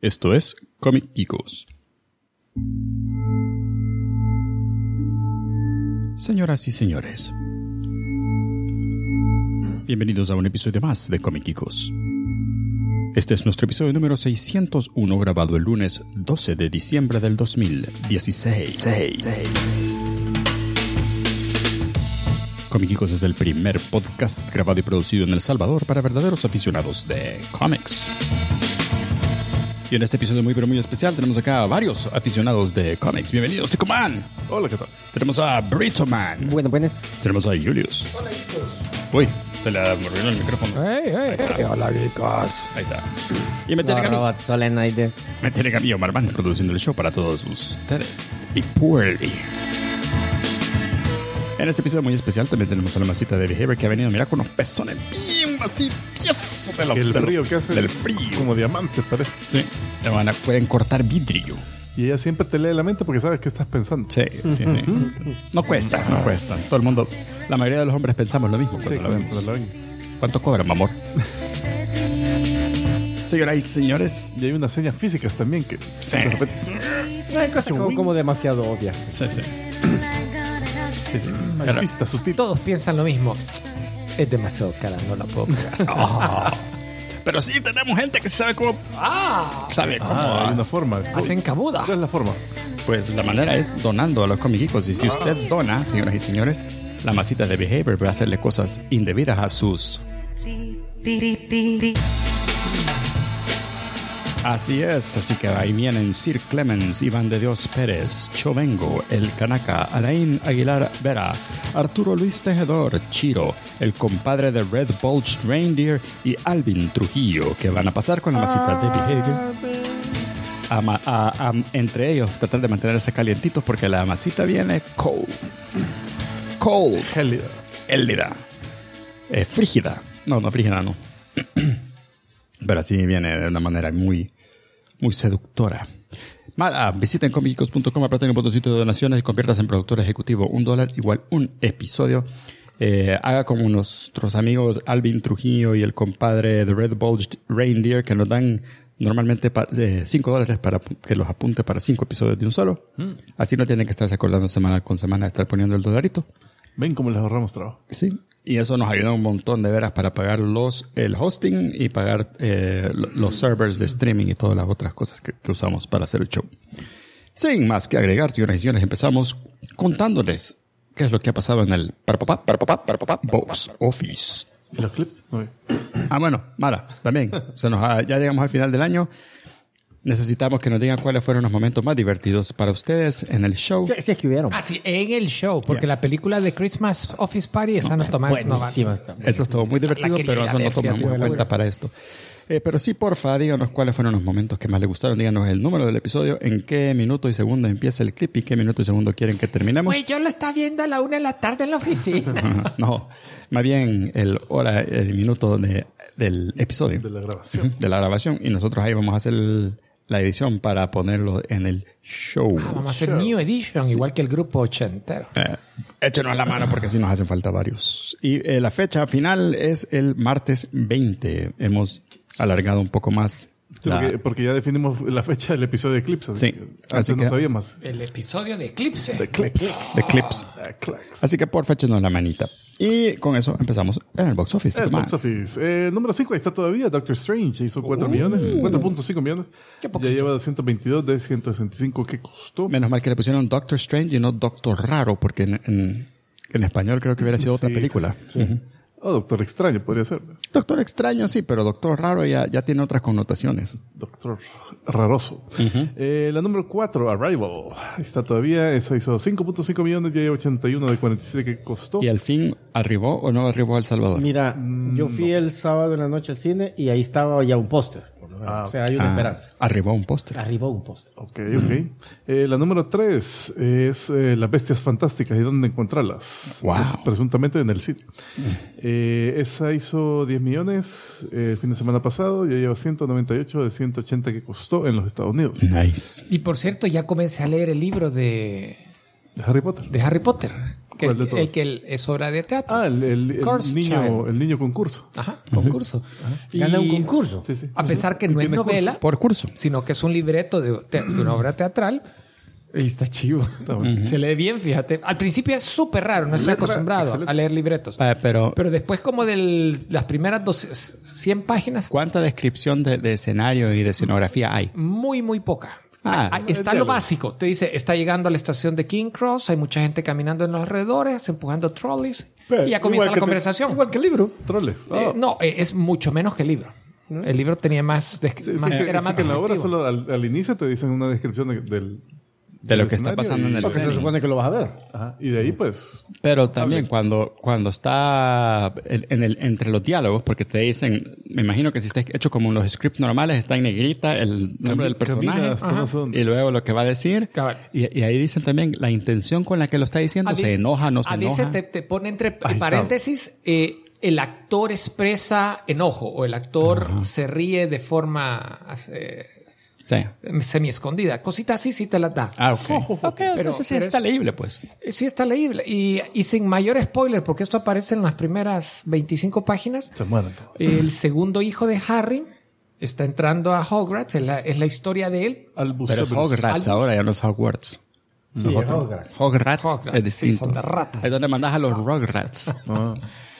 Esto es Comic Geekos. Señoras y señores, bienvenidos a un episodio más de Comic Geekos. Este es nuestro episodio número 601, grabado el lunes 12 de diciembre del 2016. Comic Geekos es el primer podcast grabado y producido en El Salvador para verdaderos aficionados de cómics. Y en este episodio muy pero muy especial tenemos acá a varios aficionados de cómics. Bienvenidos, Ticoman. Hola, ¿qué tal? Tenemos a Burrito Man. Buenas. Tenemos a Julius. Hola, chicos. Uy, se le arruinó el micrófono. Hola, chicos. Ahí está. Y me tienen a mí. Me tienen a mí, Omar Van, produciendo el show para todos ustedes. Y Puerly. En este episodio muy especial también tenemos a la masita de Behavior que ha venido, mira, con unos pezones bien así tiesos de El frío que hace. Del frío. Como diamantes, parece. Sí. Pueden cortar vidrio. Y ella siempre te lee la mente porque sabe qué estás pensando. Sí. No cuesta. Todo el mundo, la mayoría de los hombres pensamos lo mismo cuando la vemos. ¿Cuánto cobran, amor? Señoras y señores. Y hay unas señas físicas también que Sí. de repente... Hay cosas como demasiado obvias. Sí. Una pista sutil. Todos piensan lo mismo. Es demasiado cara, no la puedo pagar. Pero sí, tenemos gente que sabe cómo. Sabe cómo. Hay una forma. Hacen cabuda. ¿Cuál es la forma? Pues la manera es donando a los comicicos. Y si usted dona, señoras y señores, la masita de Behavior va a hacerle cosas indebidas a sus. Así es, así que ahí vienen Sir Clemens, Iván de Dios Pérez, Chovengo, El Canaca, Alain Aguilar Vera, Arturo Luis Tejedor, Chiro, el compadre de Red Bulged Reindeer y Alvin Trujillo, que van a pasar con la masita de Behavior. Entre ellos tratar de mantenerse calientitos porque la masita viene cold, élida, frígida. No, frígida no. Pero así viene de una manera muy seductora. Visiten comicgeekos.com, aprieten el botoncito de donaciones y conviértase en productor ejecutivo. $1 igual un episodio. Haga como nuestros amigos Alvin Trujillo y el compadre de Red Bulged Reindeer, que nos dan normalmente $5 para que los apunte para 5 episodios de un solo. Así no tienen que estarse acordando semana con semana de estar poniendo el $1. Ven cómo les ahorramos trabajo. Sí. Y eso nos ayuda un montón de veras para pagar el hosting y pagar los servers de streaming y todas las otras cosas que usamos para hacer el show. Sin más que agregar, señoras y señores, empezamos contándoles qué es lo que ha pasado en el Box Office. ¿Y los clips? No. Bueno, mala, también. Ya llegamos al final del año. Necesitamos que nos digan cuáles fueron los momentos más divertidos para ustedes en el show. Sí, es que hubieron. Sí, en el show, porque la película de Christmas Office Party, esa no toma. Buenísima. Eso estuvo muy divertido, pero eso no tomamos en cuenta para esto. Pero sí, porfa, díganos cuáles fueron los momentos que más les gustaron. Díganos el número del episodio, en qué minuto y segundo empieza el clip y qué minuto y segundo quieren que terminemos. Pues yo lo estaba viendo a la 1 de la tarde en la oficina. No, más bien el minuto del episodio. De la grabación. De la grabación. Y nosotros ahí vamos a hacer la edición para ponerlo en el show. Vamos a hacer New Edition, igual que el grupo ochentero. Échenos la mano porque sí nos hacen falta varios. Y la fecha final es el martes 20. Hemos alargado un poco más. Sí, porque ya definimos la fecha del episodio de Eclipse. Sí. Así que no sabía más. El episodio de Eclipse. De Clips. Así que porfa, échenos la manita. Y con eso empezamos en el Box Office. El Box Office. Número 5, ahí está todavía. Doctor Strange hizo 4 millones. 4.5 millones. Ya lleva 222 de 165 que costó. Menos mal que le pusieron Doctor Strange y no Doctor Raro, porque en español creo que hubiera sido otra película. Sí. O Doctor Extraño podría ser. Doctor Extraño, sí, pero Doctor Raro ya tiene otras connotaciones. Doctor Raroso. La número 4, Arrival. Ahí está todavía. Eso hizo 5.5 millones, ya lleva 81 de 47 que costó. ¿Y al fin arribó o no arribó a El Salvador? Mira, yo fui el sábado en la noche al cine y ahí estaba ya un póster. O sea, hay una esperanza. Arribó un póster. Arribó un póster. Ok. La número 3 es Las Bestias Fantásticas y dónde encontrarlas. Wow. Es presuntamente en el sitio. Esa hizo 10 millones el fin de semana pasado. Ya lleva 198 de 180 que costó en los Estados Unidos. Nice. Y por cierto, ya comencé a leer el libro de De Harry Potter. Harry Potter. ¿Cuál de todos? es obra de teatro. Ah, el Cursed niño, Child. el niño concurso. Ajá, concurso. Y Gana un concurso. Sí, sí. a pesar que no es Tiene novela, Por curso. sino que es un libreto de una obra teatral. Y está chivo. bueno. Se lee bien, fíjate. Al principio es súper raro, no estoy Letra, acostumbrado excelente. a leer libretos. Pero, Pero después como de las primeras 100 páginas, ¿cuánta descripción de escenario y de escenografía hay? muy, muy poca. Ah, Está lo básico. Te dice, está llegando a la estación de King Cross, hay mucha gente caminando en los alrededores, empujando trolleys. Y ya comienza la conversación. Igual que el libro. Troles. No, es mucho menos que el libro. El libro tenía más... era más que en la obra descriptivo. solo al inicio te dicen una descripción de lo que está escenario pasando en el Porque se setting. supone que lo vas a ver. Ajá. Y de ahí, pues... Pero también cuando está entre los diálogos, porque te dicen, me imagino que si está hecho como en los scripts normales, está en negrita el nombre del personaje camina hasta no sé dónde. y luego lo que va a decir. Cabal. Y ahí dicen también la intención con la que lo está diciendo. A Se veces- enoja, no se a enoja. veces te pone entre Ahí está. paréntesis el actor expresa enojo o el actor se ríe de forma Sí. semi escondida. Cositas así sí te las da. Ah, ok. Entonces sí pero está es- leíble, pues. Sí está leíble. Y sin mayor spoiler, porque esto aparece en las primeras 25 páginas. Se mueren todos. El segundo hijo de Harry está entrando a Hogwarts. Es la historia de él. Albus Pero es Severus. Hogwarts ahora, ya no es Hogwarts. Sí, es Hogwarts. Hogwarts Hogwarts, es distinto. sí, son de ratas. Es donde mandas a los Rugrats. Ah.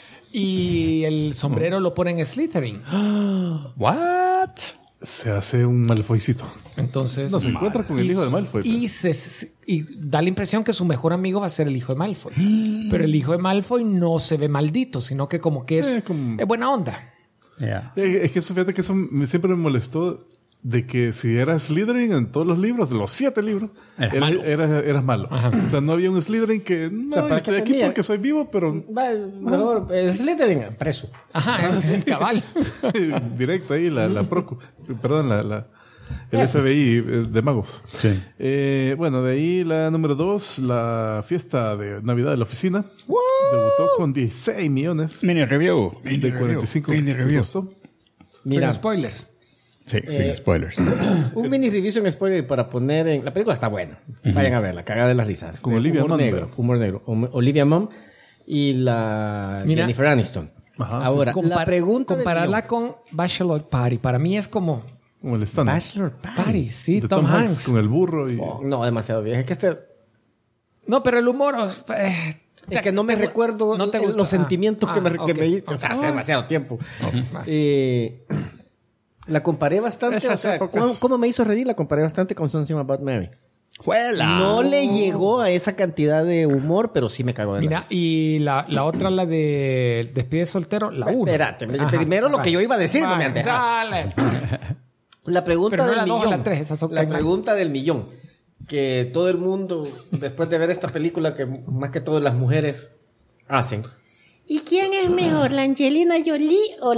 Y el sombrero lo pone en Slytherin. What? Se hace un Malfoycito. Entonces... No, se encuentra con el hijo de Malfoy. Y da la impresión que su mejor amigo va a ser el hijo de Malfoy. Pero el hijo de Malfoy no se ve maldito, sino que como que es buena onda. Yeah. Es que eso, fíjate que eso siempre me molestó de que si eras Slytherin en todos los libros, los 7 libros, Eras malo. eras malo. O sea, no había un Slytherin que no, sea, ¿para estoy qué aquí tenía? porque soy vivo, pero Mejor, Slytherin, preso. Ajá, es el cabal. directo ahí la Procu, perdón, el FBI de magos. Sí. Bueno, de ahí la número 2, la fiesta de Navidad de la oficina. Debutó con 16 millones Mini review. de 45 Mini que review. costó. Mira, Sin spoilers. Sí, sin spoilers. un mini review en spoiler para poner en... La película está buena. Vayan a verla, cagada de las risas. Con Olivia humor Munn, negro, ¿verdad? humor negro. Olivia Munn y la Mira. Jennifer Aniston. Ajá, Ahora, la pregunta del compararla con Bachelor Party. Para mí es como Como el millón. estándar. Bachelor Party. Party, sí, De Tom Hanks. con el burro y... Oh, no, demasiado bien. Es que No, pero el humor... es que no me recuerdo no te gustó. los sentimientos que me... ok. O sea, hace demasiado tiempo. La comparé bastante. Esas O sea, épocas. ¿cómo me hizo reír? La comparé bastante con Something About Mary. ¡Juela! No le llegó a esa cantidad de humor, pero sí me cagó de la Mira, risa. y la otra, la de Despide soltero, la 1. Espérate, primero lo que yo iba a decir, no me han dejado. Dale. La pregunta Pero no del la dos o millón. la tres, esas son La tan- pregunta del millón. Que todo el mundo, después de ver esta película, que más que todas las mujeres hacen. ¿Y quién es mejor, la Angelina Jolie o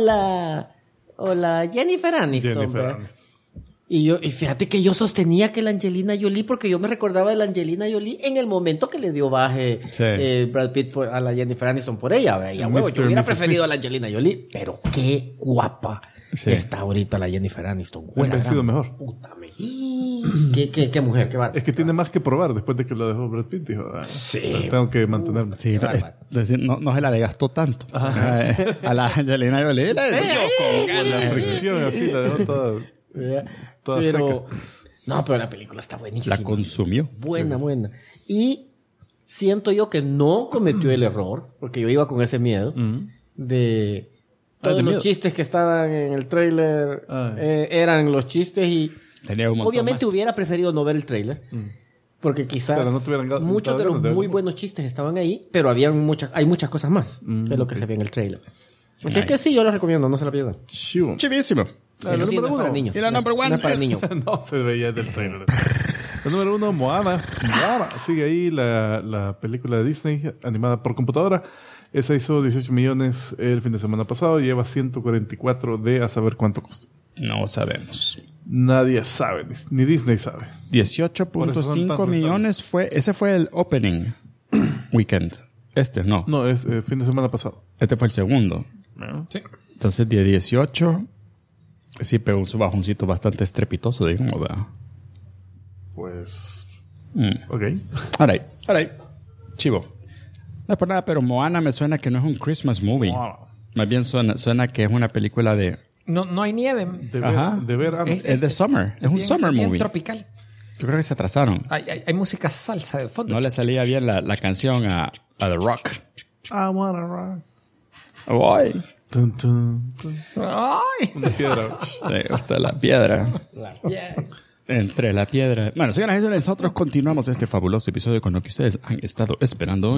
la Jennifer Aniston? Jennifer ¿verdad? Aniston. Y fíjate que yo sostenía que la Angelina Jolie, porque yo me recordaba de la Angelina Jolie en el momento que le dio baje Sí. Brad Pitt a la Jennifer Aniston por ella. ¿verdad? Y a huevo, Mr. yo hubiera Mrs. preferido a la Angelina Jolie, pero qué guapa Sí. está ahorita la Jennifer Aniston. Ha envejecido mejor. Puta me. ¿Qué mujer, qué bárbaro. Es que tiene más que probar después de que lo dejó Brad Pitt. Dijo, Sí. tengo que mantenerme. Sí, no se la desgastó tanto. A la Angelina Jolie le dio con Con la ganas. fricción así la dejó toda pero, seca. no, pero la película está buenísima. La consumió. Buena, buena. Y siento yo que no cometió el error, porque yo iba con ese miedo, de todos de los miedo. chistes que estaban en el tráiler Ah. eran los chistes y Tenía un montón obviamente más. hubiera preferido no ver el tráiler. Porque quizás Pero no te hubieran muchos de dado los ganas de muy verlo. buenos chistes estaban ahí, pero hay muchas cosas más de lo que se ve en el tráiler. Así es que sí, yo lo recomiendo, no se la pierdan. Chivo. Chivísimo. Sí, La eso sí, número no es para uno. niños. Y la number one no es para es- niños. No se veía del trailer. La número 1, Moana. Moana. Sigue ahí la película de Disney animada por computadora. Esa hizo 18 millones el fin de semana pasado. Lleva 144 de a saber cuánto costó. No sabemos. Nadie sabe, ni Disney sabe. Por eso son 18.5 tan millones fue... Ese fue el opening weekend. No. No, es fin de semana pasado. Este fue el segundo. Sí. Entonces, de 18... Sí pegó un bajoncito bastante estrepitoso, digamos, ¿verdad? Pues. Mm. Ok. All right. Chivo. No es por nada, pero Moana me suena que no es un Christmas movie. Wow. Más bien suena que es una película de... No hay nieve. De verano. Es de summer. Es un bien- summer bien movie. tropical. Yo creo que se atrasaron. Hay música salsa de fondo. No le salía bien la canción a The Rock. I wanna rock. Ay, Tun, tun, tun. ¡Ay! Una piedra. te gusta la piedra. Entre la piedra. Bueno, señoras y señores, nosotros continuamos este fabuloso episodio con lo que ustedes han estado esperando.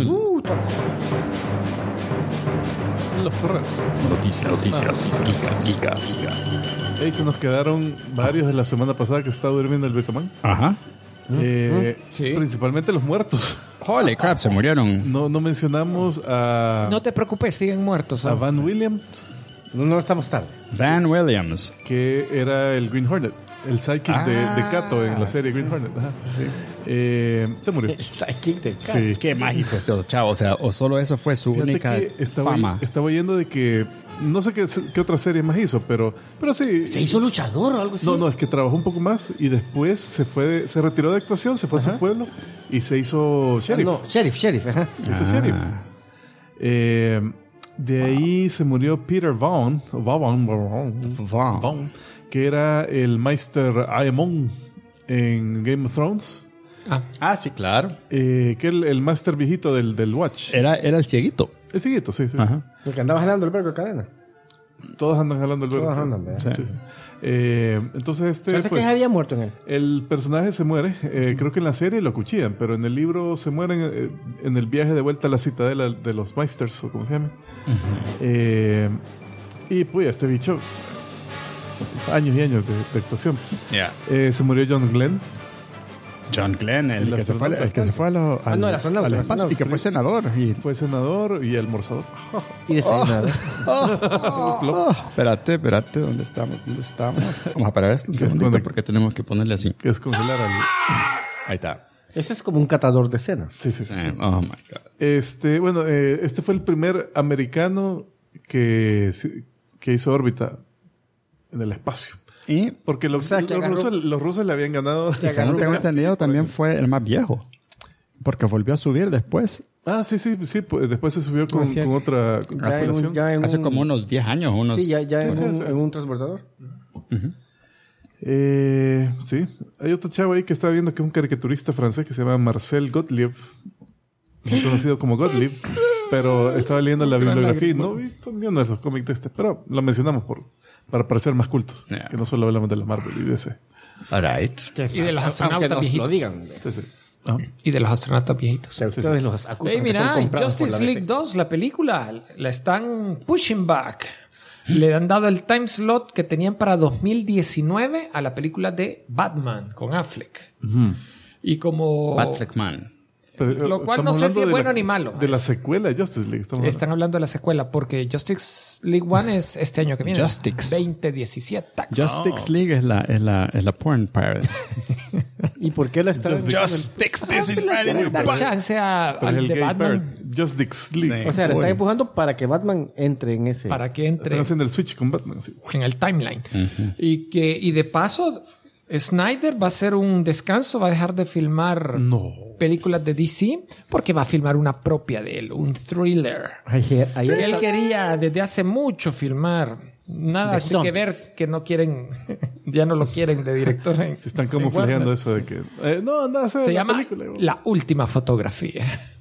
Los correos. Noticias. Geekas. Ahí se nos quedaron varios de la semana pasada que estaba durmiendo el Betaman. Ajá. Sí. Principalmente los muertos. Holy crap, se murieron. No mencionamos a, No te preocupes, siguen muertos. a Van Williams, No estamos tarde. Van Williams. que era el Green Hornet, el sidekick de Kato en la serie Green Hornet. Ajá. Se murió. El sidekick de Kat. Sí. ¿Qué más hizo este chavo? O sea, o solo eso fue su Fíjate única que fama. estaba oyendo de que no sé qué otra serie más hizo, pero sí. ¿Se hizo luchador o algo así? No, es que trabajó un poco más y después se retiró de actuación, se fue a su pueblo y se hizo sheriff. No, sheriff, ajá. Se hizo sheriff. De ahí se murió Peter Vaughn, que era el Meister Aemon en Game of Thrones. Ah, sí, claro. Que el Master viejito del Watch. Era el cieguito. El siguiente, sí. Ajá. El que andaba jalando el verbo de cadena. Todos andan jalando el verbo. Todos andan, ¿verdad? Sí. Entonces Suerte que había muerto en él. el personaje se muere. Creo que en la serie lo acuchillan, pero en el libro se mueren en el viaje de vuelta a la citadela de los Meisters, o como se llama. Y pues este bicho, años y años de actuación. Yeah. Se murió John Glenn. John Glenn, el que se fue al no, el astronauta, al el espacio y que fue senador. Y... Fue senador y almorzador. Y desayunado. Espérate, ¿dónde estamos? Vamos a parar esto un segundito porque tenemos que ponerle así. Que es congelar al... Ahí está. Ese es como un catador de cenas. Sí. Oh my God. Bueno, este fue el primer americano que hizo órbita en el espacio. Y Porque los agarró- rusos le habían ganado. según tengo entendido, también fue el más viejo. Porque volvió a subir después. Ah, sí. Pues, después se subió con otra constelación. Hace como unos 10 años. Sí, ya Sí, en un transbordador. Sí. Hay otro chavo ahí que estaba viendo que es un caricaturista francés que se llama Marcel Gottlieb. Muy conocido como Gottlieb. Pero estaba leyendo la bibliografía y no he visto ni uno de esos cómics de este. Pero lo mencionamos para parecer más cultos. Yeah. Que no solo hablamos de la Marvel y de ese. All right. Y de los astronautas Aunque nos viejitos. lo digan. Sí. Ajá. Y de los astronautas viejitos. Ustedes los acusan Hey, que son mira, comprados por Justice la League DC. 2, la película, la están pushing back. Le han dado el time slot que tenían para 2019 a la película de Batman con Affleck. Y como... Batfleckman. Pero, Lo cual estamos no sé si hablando es de bueno ni malo. De la secuela de Justice League. Están hablando de la secuela porque Justice League 1 es este año que viene. Justice. 2017. Justice League es la porn pirate. ¿Y por qué la están? Justice Dar chance Pero al el de gay Batman part, Justice League. Sí. O sea, le están Uy. empujando para que Batman entre en ese. para que entre Están haciendo el switch con Batman. Sí. en el timeline. Y de paso, Snyder va a hacer un descanso, va a dejar de filmar películas de DC porque va a filmar una propia de él, un thriller. Ayer Él quería desde hace mucho filmar. Nada The así Sons. que ver que no quieren, ya no lo quieren de director. Se están camuflajeando eso de que... no, anda a hacer Se la llama película. La Última Fotografía.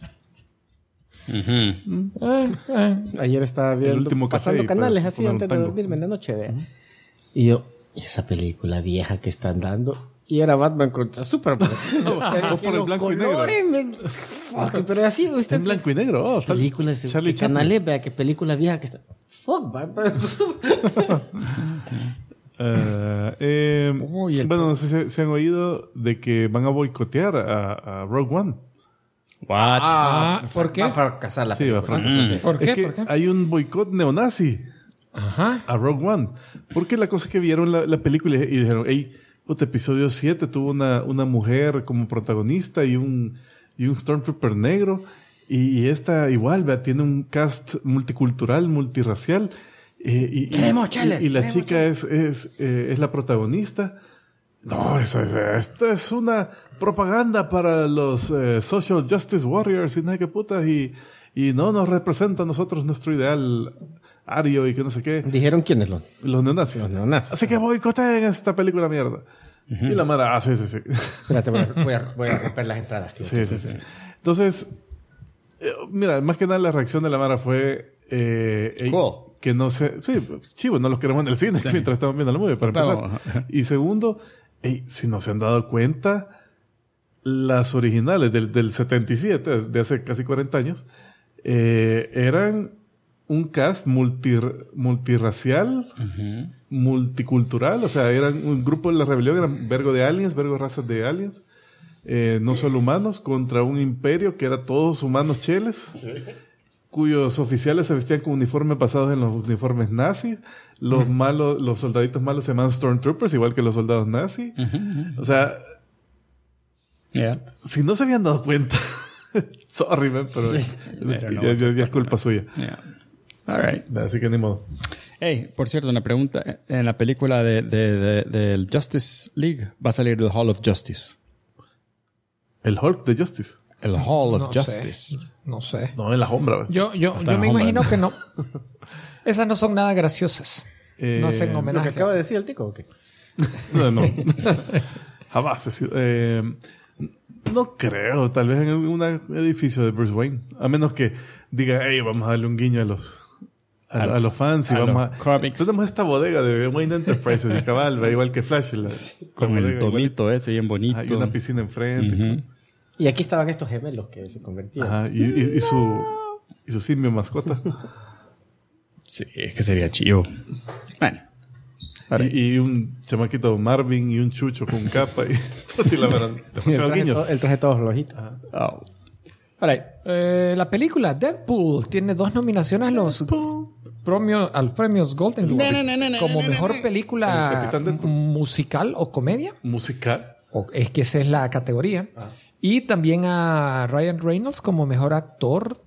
Ayer estaba viendo, último café pasando y canales para así poner un antes de tango. dormirme en la noche, vea. Y yo, ¿y esa película vieja que están dando? Y era Batman contra Superman. Todo por el blanco y negro. Fuck, pero así usted... Está en blanco y negro. Oh, sale películas de Charlie Chaplin. canales, vea que película vieja que está... Fuck, Batman. Uy, el- Bueno, no sé si se han oído de que van a boicotear a Rogue One. What? ¿Por qué? Va a fracasar la Sí, va a película. fracasar. ¿Por qué? Es que ¿Por qué? hay un boicot neonazi Ajá. a Rogue One. Porque la cosa es que vieron la película y dijeron, hey, episodio 7 tuvo una mujer como protagonista y un Stormtrooper negro. Y esta igual, ¿vea? Tiene un cast multicultural, multirracial. Queremos cheles, y la queremos chica es la protagonista. No, esta es una propaganda para los social justice warriors y no sé qué putas y no nos representa a nosotros nuestro ideal ario y que no sé qué. ¿Dijeron quiénes Los neonazis. Los neonazis. Así que boicoteen esta película mierda. Y la mara, sí. Espérate, voy a romper las entradas. Sí. Entonces, mira, más que nada la reacción de la mara fue Cool. que no sé, sí, chivo, no los queremos en el cine mientras estamos viendo la movie, para empezar. Y segundo, si no se han dado cuenta, las originales del 77, de hace casi 40 años, eran un cast multirracial, multicultural, o sea, eran un grupo de la rebelión, eran vergo de aliens, vergo de razas de aliens, no solo humanos, contra un imperio que era todos humanos cheles, cuyos oficiales se vestían con uniformes basados en los uniformes nazis. Los malos, los soldaditos malos se llaman Stormtroopers, igual que los soldados nazis. O sea, si no se habían dado cuenta, sorry, man, pero ya es culpa suya. All right. Así que ni modo. Hey, por cierto, una pregunta. En la película del Justice League va a salir el Hall of Justice. El Hulk de Justice. El Hall of No Justice. No sé. No, en la sombra. ¿Ves? Yo me imagino que no. Esas no son nada graciosas. No hacen ¿Lo homenaje. que acaba de decir el tico o qué? No. Jamás he sido. No creo. Tal vez en un edificio de Bruce Wayne. A menos que diga, hey, vamos a darle un guiño a los fans y a vamos los cómics. Tenemos esta bodega de Wayne Enterprises y cabal, va igual que Flash. Con el tomito ese bien bonito. Hay una piscina enfrente. Y aquí estaban estos gemelos que se convertían. Ajá, y su simio mascota. Sí, es que sería chivo. Bueno. Y un chamaquito Marvin y un chucho con capa y la verdad, el traje todo flojito. Oh. All right. La película Deadpool tiene 2 nominaciones a los premios Golden Globe como mejor película musical o comedia. Musical. Es que esa es la categoría. Y también a Ryan Reynolds como mejor actor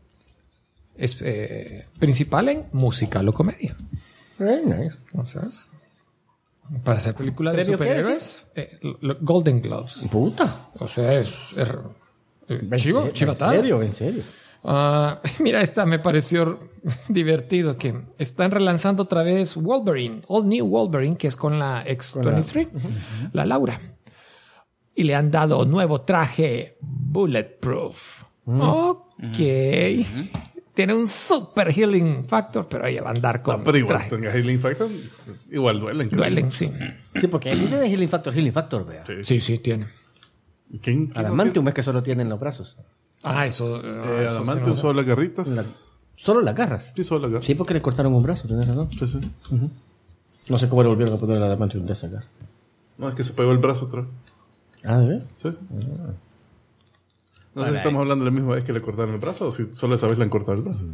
principal en musical o comedia. Very nice. Entonces, para hacer película de ¿Premio qué superhéroes, Golden Globes. Puta. O sea, chivatada. ¿En serio? Mira, esta me pareció divertido, que están relanzando otra vez Wolverine, All New Wolverine, que es con la X-23, la Laura. Y le han dado nuevo traje Bulletproof. Ok. Tiene un super healing factor, pero ella va a andar con pero igual, traje. tenga healing factor, igual duelen. Duelen, sí. Sí, porque si tiene Healing Factor, vea. Sí, tiene. ¿Y quién Adamantium es que solo tiene en los brazos. Eso. Adamantium, solo las garritas. Solo las garras. Sí, solo las garras. Sí, porque le cortaron un brazo, tenés razón. Sí. No sé cómo le volvieron a poner el Adamantium de esa garra. No, es que se pegó el brazo otra vez. Ah, ¿de verdad? Sí. No sé si estamos hablando de la misma vez que le cortaron el brazo o si solo esa vez le han cortado el brazo.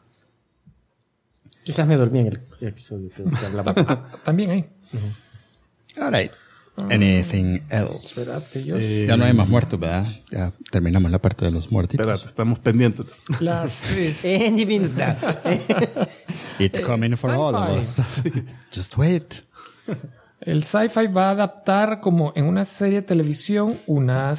Quizás me dormí en el episodio que hablaba. También hay. All right. Anything else? Espérate, Ya no hay más muertos, ¿verdad? Ya terminamos la parte de los muertitos. Espérate, estamos pendientes. It's coming for all of us. Just wait. El Sci-Fi va a adaptar como en una serie de televisión una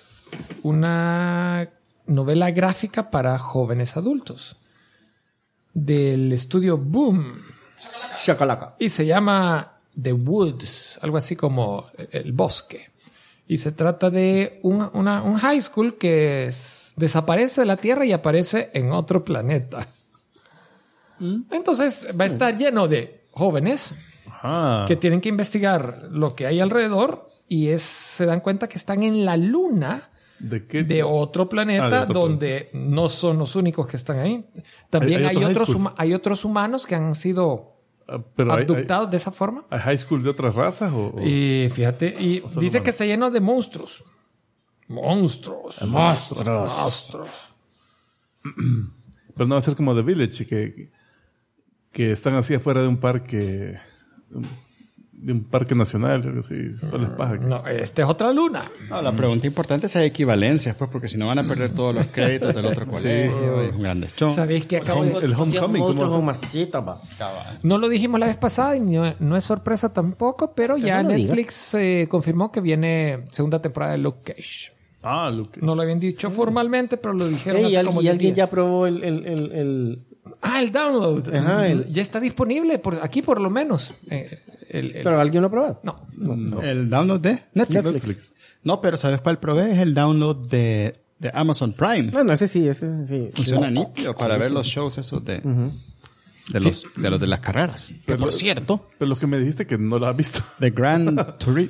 novela gráfica para jóvenes adultos del estudio Boom. Shakalaka. Y se llama The Woods, algo así como el bosque. Y se trata de un high school que desaparece de la Tierra y aparece en otro planeta. Entonces va a estar lleno de jóvenes que tienen que investigar lo que hay alrededor y se dan cuenta que están en la luna de otro planeta donde no son los únicos que están ahí. También hay otros humanos que han sido abductados de esa forma. ¿Hay high school de otras razas? Y fíjate, y dice que está lleno de monstruos. Monstruos. Pero no va a ser como The Village, que están así afuera de un parque de un parque nacional, algo así. Solo es paja. No, esta es otra luna. No, la pregunta importante es si hay equivalencias, pues, porque si no van a perder todos los créditos del otro colegio. Es un gran deschón. ¿Sabéis que acabo de... El Homecoming, ¿cómo monstruos va a son masitas, va. No lo dijimos la vez pasada y no es sorpresa tampoco, pero ya no lo Netflix confirmó que viene segunda temporada de Luke Cage. Ah, Luke. No lo habían dicho formalmente, pero lo dijeron Ey, hace como y 10 alguien días. ya probó el El download. Ajá, Ya está disponible, aquí por lo menos. Pero alguien lo ha probado. No. El download de Netflix. No, pero ¿sabes cuál probé? Es el download de Amazon Prime. Bueno, ese sí. Funciona nítido para ver los shows esos de los de las carreras. Que por cierto, Pero lo que me dijiste que no lo has visto. The Grand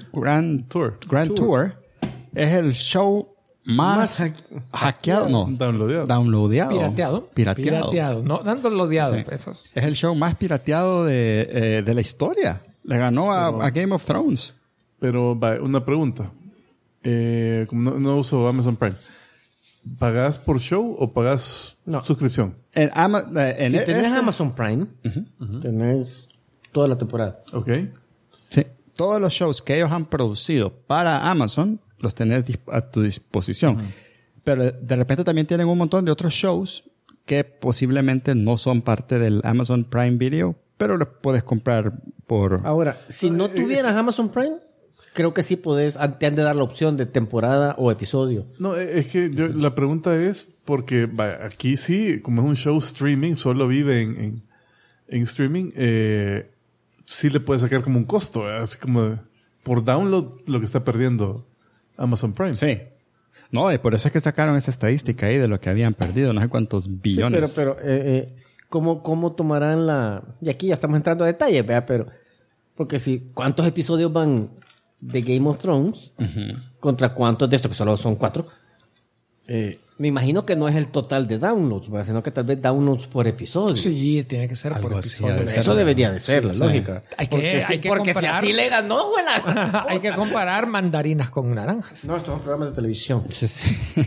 Tour es el show más hackeado, no, Downloadeado. pirateado. No, downloadeado. Sí. Esos. Es el show más pirateado de la historia. Le ganó a Game of Thrones. Pero, va, una pregunta. Como no uso Amazon Prime. ¿Pagas por show o pagas suscripción? Si tenés Amazon Prime, tenés toda la temporada. Ok. sí, todos los shows que ellos han producido para Amazon los tenés a tu disposición. Pero de repente también tienen un montón de otros shows que posiblemente no son parte del Amazon Prime Video, pero los puedes comprar por... Ahora, si no tuvieras Amazon Prime, creo que sí podés, te han de dar la opción de temporada o episodio. No, es que la pregunta es porque aquí sí, como es un show streaming, solo vive en streaming, sí le puedes sacar como un costo, ¿verdad? Así como por download lo que está perdiendo Amazon Prime. Sí. No, y por eso es que sacaron esa estadística ahí de lo que habían perdido, no sé cuántos billones. Sí, pero ¿cómo tomarán la...? Y aquí ya estamos entrando a detalles, ¿verdad? Pero, porque si, ¿cuántos episodios van de Game of Thrones contra cuántos de estos, que solo son 4? Me imagino que no es el total de downloads, ¿verdad? Sino que tal vez downloads por episodio. Sí, tiene que ser Algo por así, episodio. Eso debería de ser la lógica. Hay que porque comparar. si así le ganó, güela. Hay que comparar mandarinas con naranjas. No, estos son programas de televisión. Sí, sí.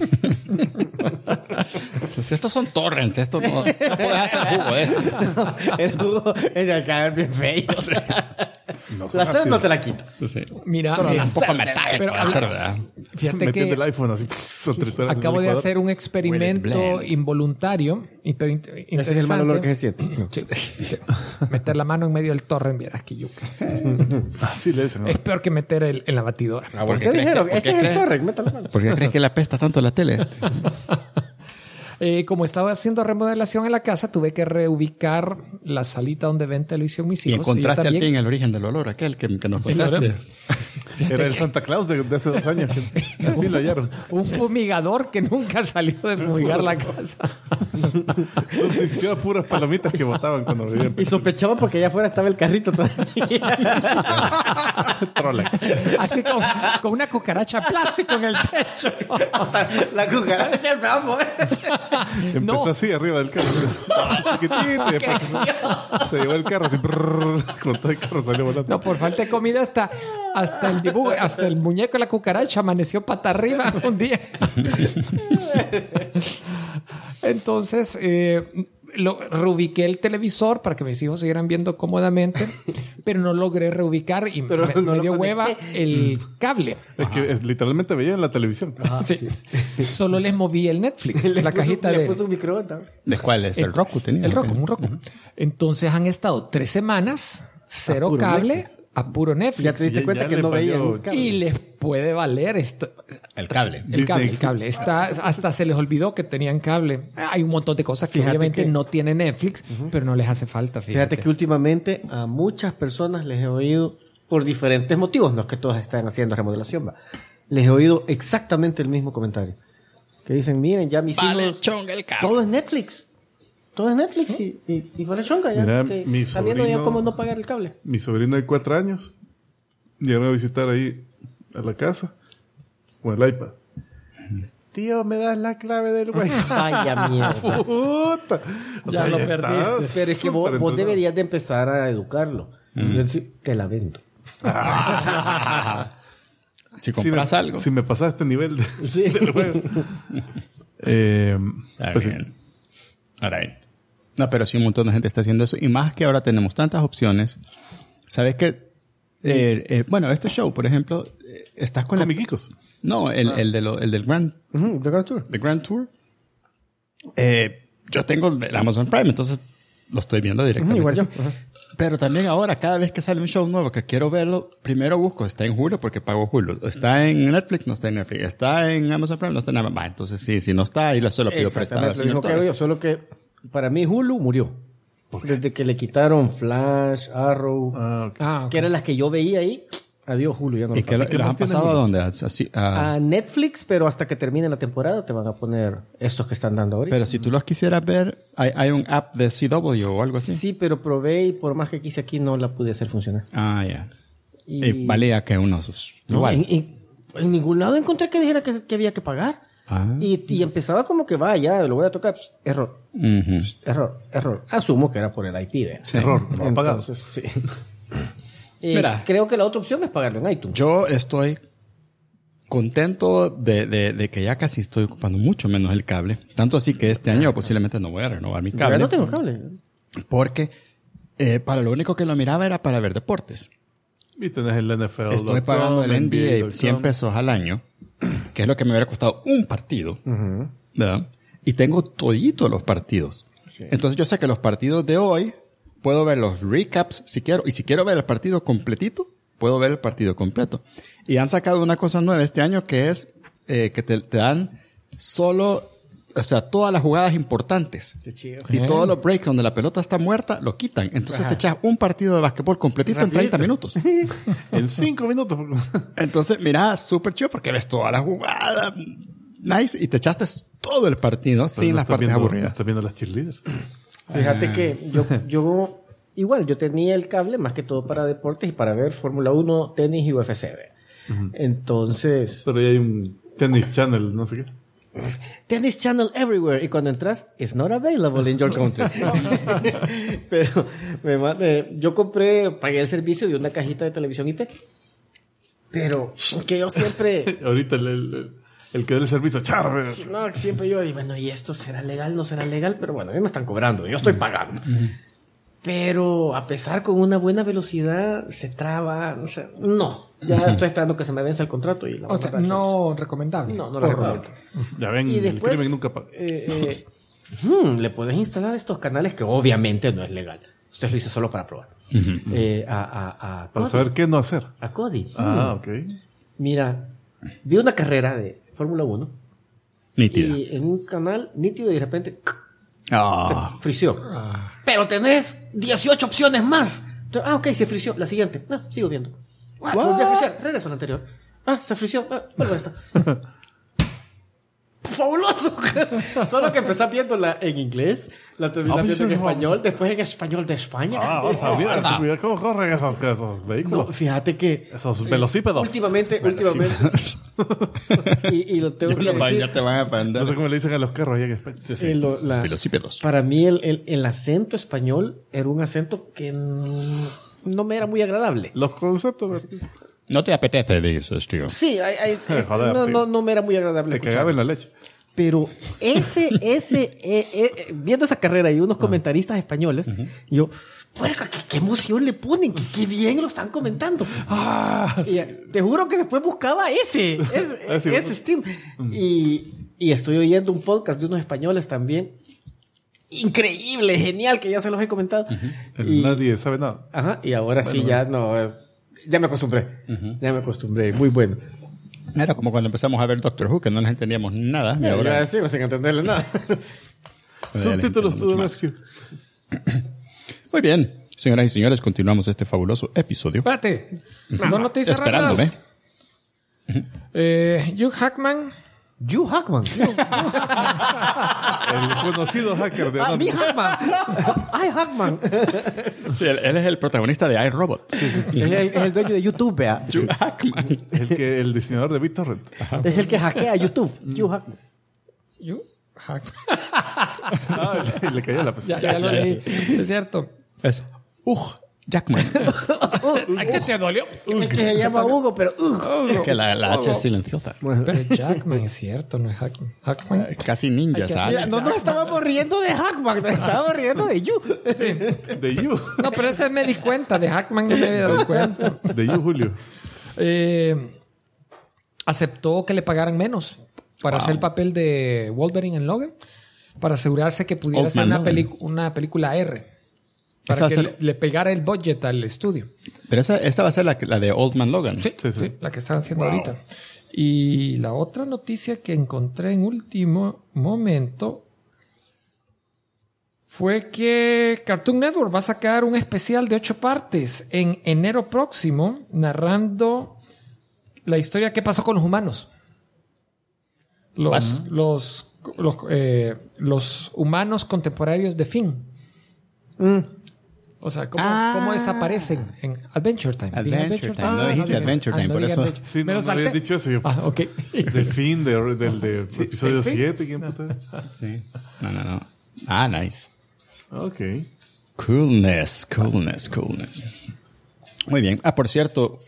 Estos son torrents, esto no puedes hacer jugo de esto. El jugo es de caer bien feo. La sed no te la quita. Sí, sí. Mira, Solo la Un poco metálico, pero ¿verdad? fíjate Metiendo el que iPhone así. a tritar en el acabo de licuador. hacer un experimento Blend. involuntario. Ese es el mal olor que se siente. Sí. Meter la mano en medio del torre, vieras que yuca. Así le dicen. ¿no? Es peor que meter en la batidora. ¿Por qué Ustedes dijeron, crees que- ese por qué es el crees- torre, métale la mano. ¿Por qué crees que le apesta tanto la tele? Como estaba haciendo remodelación en la casa, tuve que reubicar la salita donde ven televisión mis Y hijos. encontraste yo al también. fin el origen del olor, aquel que nos El olor. contaste. Era el Santa Claus de hace 2 años. Que al fin lo hallaron. Un fumigador que nunca salió de fumigar la casa. Subsistió a puras palomitas que botaban cuando vivían. Y sospechaba porque allá afuera estaba el carrito todavía. Trolex. Así con una cucaracha de plástico en el techo. La cucaracha siempre vamos. Empezó No. así arriba del carro. Chiquitito. Y después se llevó el carro así. Con todo el carro salió volando. No, por falta de comida hasta el dibujo, hasta el muñeco de la cucaracha amaneció pata arriba un día. Entonces, reubiqué el televisor para que mis hijos siguieran viendo cómodamente, pero no logré reubicar y Pero me no lo dio conecté. hueva el cable. Es que literalmente veía en la televisión. Sí. Solo les moví el Netflix, la cajita Le de... puso un microondas. ¿De cuál es? El Roku tenía. El Roku, un Roku. Entonces han estado 3 semanas, cero puro cable, Netflix. a puro Netflix. Ya te diste Ya cuenta que le no valió- veían cable. Y les puede valer esto. El cable. El cable, Disney. el cable. Hasta se les olvidó que tenían cable. Hay un montón de cosas que Fíjate obviamente que- no tiene Netflix, pero no les hace falta. Fíjate que últimamente a muchas personas les he oído, por diferentes motivos, no es que todas están haciendo remodelación, va. Les he oído exactamente el mismo comentario. Que dicen, miren, ya mis Vale, hijos... chonga el cable. Todo es Netflix. Todo es Netflix y vale chonga ya. Mira, que mi están viendo ya sobrino- cómo no pagar el cable. Mi sobrino de 4 años llegaron a visitar ahí a la casa con el iPad. Tío, ¿me das la clave del wifi? Vaya mierda. Puta. O Ya lo está perdiste. Pero es que vos súper entrenado. deberías de empezar a educarlo. Yo decir, te la vendo. Si compras algo. Si me pasas este nivel de, Sí. del juego. Está Pues sí. bien. All right. No, pero sí un montón de gente está haciendo eso. Y más que ahora tenemos tantas opciones. ¿Sabes qué? Bueno, este show, por ejemplo, estás con Comiquicos. No, el del Grand... The Grand Tour. The Grand Tour. Yo tengo el Amazon Prime, entonces lo estoy viendo directamente. Igual yo. así. Pero también ahora, cada vez que sale un show nuevo que quiero verlo, primero busco, está en Hulu porque pago Hulu. Está en Netflix, no está en Netflix. Está en Amazon Prime, no está en Amazon. Entonces, sí, si no está, ahí se lo pido prestado al Exactamente, lo señor mismo que hago Torres. yo, solo que para mí Hulu murió. Desde que le quitaron Flash, Arrow, Ok. que eran las que yo veía ahí, adiós Hulu, ya no ¿Y lo qué paso. los más han tiene pasado a Hulu? dónde? Así, A Netflix, pero hasta que termine la temporada te van a poner estos que están dando ahorita. pero si tú los quisieras ver, hay un app de CW o algo así. Sí, pero probé y por más que quise aquí no la pude hacer funcionar. Ah, ya. Y- Y valía que unos... No, igual. en ningún lado encontré que dijera que había que pagar. Ah. Y empezaba como que va, ya, lo voy a tocar. Pss, error, Ujú. error. Asumo que era por el IP. ¿ve? Error, no ha pagado. Entonces, sí. Mira. Creo que la otra opción es pagarlo en iTunes. Yo estoy contento de que ya casi estoy ocupando mucho menos el cable. Tanto así que este año posiblemente no voy a renovar mi Ya cable. no tengo cable. Porque para lo único que lo miraba era para ver deportes. Y tenés el NFL. Estoy pagando el NBA 100 pesos al año, que es lo que me hubiera costado un partido. ¿Verdad? Y tengo todito los partidos. Sí. Entonces yo sé que los partidos de hoy puedo ver los recaps si quiero. Y si quiero ver el partido completito, puedo ver el partido completo. Y han sacado una cosa nueva este año que es que te dan solo, o sea, todas las jugadas importantes. Qué chido. Y todos los breaks donde la pelota está muerta, lo quitan. Entonces te echas un partido de basquetbol completito en 30 minutos. En 5 minutos. Entonces, mira, súper chido porque ves toda la jugada. Nice. Y te echaste todo el partido sin las partes aburridas. Estás viendo las cheerleaders. Fíjate que yo igual, yo tenía el cable más que todo para deportes y para ver Fórmula 1, tenis y UFC. ¿ve? Entonces, Pero ya hay un tennis channel, no sé qué. Tennis Channel Everywhere. Y cuando entras, it's not available in your country. Pero yo pagué el servicio de una cajita de televisión IP. Pero que yo siempre... Ahorita el que da el servicio, charre. No, siempre yo, y bueno, ¿y esto será legal? ¿No será legal? Pero bueno, a mí me están cobrando, yo estoy pagando. Pero a pesar con una buena velocidad, se traba, o sea, no. Ya estoy esperando que se me venza el contrato. Y la O sea, verdad, no recomendable. no lo recomiendo. Ya ven, Y el después, crimen nunca paga. le puedes instalar estos canales que obviamente no es legal. Esto lo hice solo para probar. A Para Cody. saber qué no hacer. A Cody. Ok. Mira, vi una carrera de Fórmula 1 Nítida. y en un canal nítido y de repente Ah. se frició. Pero tenés 18 opciones más. Entonces, ok, se frició. La siguiente. No, sigo viendo. Se volvió a friciar. Regreso a la anterior. Se frició. Vuelvo a esta. ¡Fabuloso! Solo que empezás viéndola en inglés, la terminas viendo en español, después en español de España. Mira cómo corren esos vehículos. No, fíjate que Esos velocípedos. últimamente y lo tengo que decir. Ya te van a aprender. No sé cómo le dicen a los carros allá en España. Sí, sí. Los velocípedos. Para mí el acento español era un acento que no me era muy agradable. Los conceptos, ¿verdad? No te apetece de eso, tío. Sí, Joder, no me era muy agradable. Te escuchar. cagaba en la leche. Pero viendo esa carrera y unos comentaristas españoles, yo, puerca, qué emoción le ponen, qué bien lo están comentando. Y, te juro que después buscaba ese stream. Y estoy oyendo un podcast de unos españoles también. Increíble, genial, que ya se los he comentado. Nadie sabe nada. Ajá, y ahora sí, ya no. Ya me acostumbré. Ya me acostumbré. Muy bueno. Era como cuando empezamos a ver Doctor Who, que no les entendíamos nada. Y ahora Ya sigo sin entenderle nada. Subtítulos mucho todo más. rescue. Muy bien. Señoras y señores, continuamos este fabuloso episodio. Espérate. No noticias Esperándome. rápidas. Hugh Jackman. Hugh Hackman. El conocido hacker de Mi Hackman. Ay, Hackman. Sí, él es el protagonista de iRobot. Es el dueño de YouTube, vea. Hugh Hackman. el diseñador de BitTorrent. Es el que hackea YouTube. Hugh Hackman. Hugh Jackman. Le cayó la Ya lo leí. Es cierto. Es Hugh Jackman. ¿A qué te dolió? Es que se llama Hugo, pero... Es que la H es silenciosa. Pero Jackman es cierto, no es Hackman. Hackman. Casi ninja, ¿sabes? Mira, no nos estábamos riendo de Hackman, nos estábamos riendo de You. De You. No, pero ese me di cuenta. De Hackman no me había dado cuenta. De You, Julio. Aceptó que le pagaran menos para hacer el papel de Wolverine en Logan, para asegurarse que pudiera Old hacer Man una película R. Para Esa que va a ser- le pegara el budget al estudio. Pero esta va a ser la de Old Man Logan. Sí, Sí, sí. sí, la que están haciendo ahorita. Y la otra noticia que encontré en último momento fue que Cartoon Network va a sacar un especial de 8 partes en enero próximo, narrando la historia que pasó con los humanos. Los humanos contemporáneos de Finn. O sea, ¿cómo desaparecen en Adventure Time? ¿Dije Adventure Time. No dijiste dije- Adventure Time, no por dije eso. Adventure. Sí, Me no, lo no salté. habías dicho eso. Yo, Ok. del fin del episodio el fin. 7. ¿Quién puta? Sí. No. Ah, nice. Ok. Coolness. Muy bien. Ah, por cierto,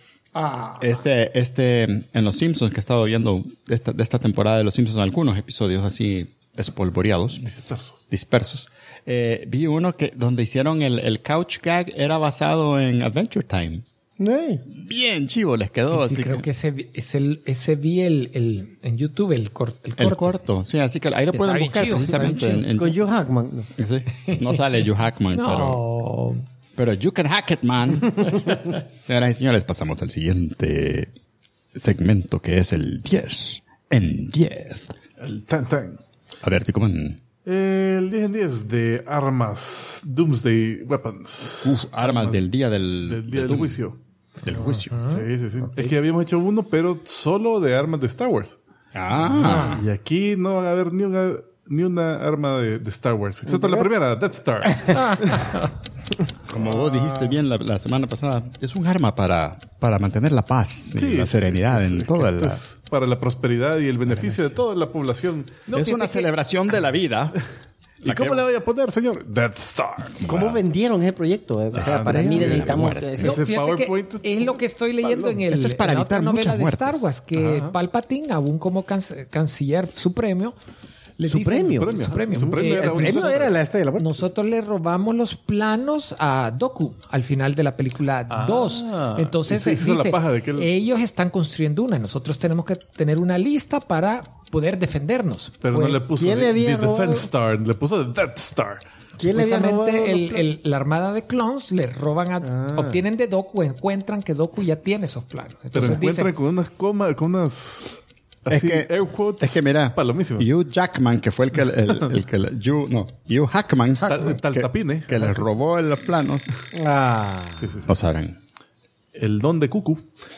en Los Simpsons, que he estado viendo de esta temporada de Los Simpsons, algunos episodios así espolvoreados, dispersos. Vi uno donde hicieron el couch gag, era basado en Adventure Time. Bien chivo les quedó. Y Así creo que ese vi en YouTube, el corto. el corto. Sí, así que ahí lo Está pueden bien buscar chido, precisamente. está bien en- Con Hugh Hackman. sí. No sale Hugh Hackman, No. pero you can hack it, man. Señoras y señores, pasamos al siguiente segmento, que es el 10 en 10. El tan. A ver, ¿tú cómo en... El 10 en 10 de armas. Doomsday Weapons. armas del día Del día del juicio. Del juicio. Sí. Es que habíamos hecho uno, pero solo de armas de Star Wars. Ah. Y aquí no va a haber ni una arma de Star Wars. Excepto la primera, Death Star. Como vos dijiste bien la semana pasada, es un arma para mantener la paz y la serenidad en toda esto la... es para la prosperidad y el beneficio de toda la población. No, es fíjate una que- celebración de la vida. ¿Y cómo le voy a poner, señor? Death Star. ¿Cómo vendieron ese proyecto? O sea, para mí necesitamos... muerte. que- No, Ese fíjate que PowerPoint es lo que estoy leyendo en Esto es para en la otra evitar novela muchas de Star muertes. Wars, que Palpatine, aún como canciller supremo, le ¿Su dice- premio? Su premio. Su premio era El premio era la estrella de la muerte. Nosotros le robamos los planos a Doku al final de la película 2. Entonces y se hizo la dice, paja de que él- ellos están construyendo una. Nosotros tenemos que tener una lista para poder defendernos. Pero Fue- no le puso ¿quién le había The Defense robado? Star, le puso The Death Star. ¿Quién le había robado Supuestamente los planos? la armada de clones le roban obtienen de Doku, encuentran que Doku ya tiene esos planos. Pero Entonces encuentran dicen, con unas comas, con unas... Es Así, que, air quotes. es que mira, Palomísimo. Hugh Jackman, que fue Hugh Hackman, Tal tapine. que les robó los planos, Sí. no saben. El don de Cucu.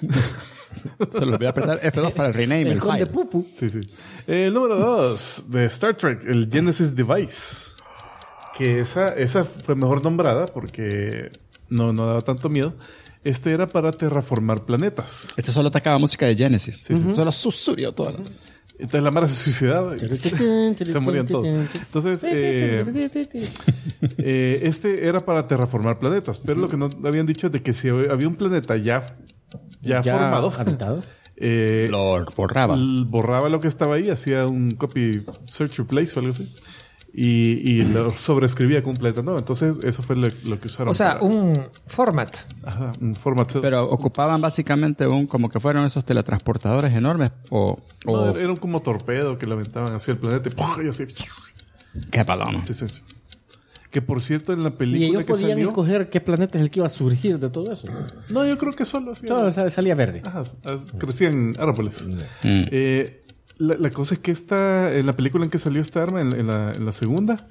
Se los voy a apretar F2 para el rename, El el conde file. Pupu. Sí. El número 2 de Star Trek, el Genesis Device. Que esa fue mejor nombrada porque no daba tanto miedo. Este era para terraformar planetas. Este solo atacaba música de Genesis. Solo susurrió todo. Entonces la Mara se suicidaba y se morían todos. Entonces, este era para terraformar planetas. Pero lo que no habían dicho es de que si había un planeta ya formado, habitado. Lo borraba. borraba lo que estaba ahí, hacía un copy search replace o algo así. Y lo sobreescribía completo, ¿no? Entonces, eso fue lo que usaron. o sea, para- un format. Ajá, un formato. Pero ocupaban básicamente como que fueron esos teletransportadores enormes o Era un como torpedo que lo aventaban hacia el planeta y así. qué paloma. Sí. Que por cierto, en la Y película ellos que podían salió... escoger qué planeta es el que iba a surgir de todo eso. No, yo creo que solo así. Todo salía verde. Ajá, crecían árboles. La cosa es que en la película en que salió esta arma, en la segunda,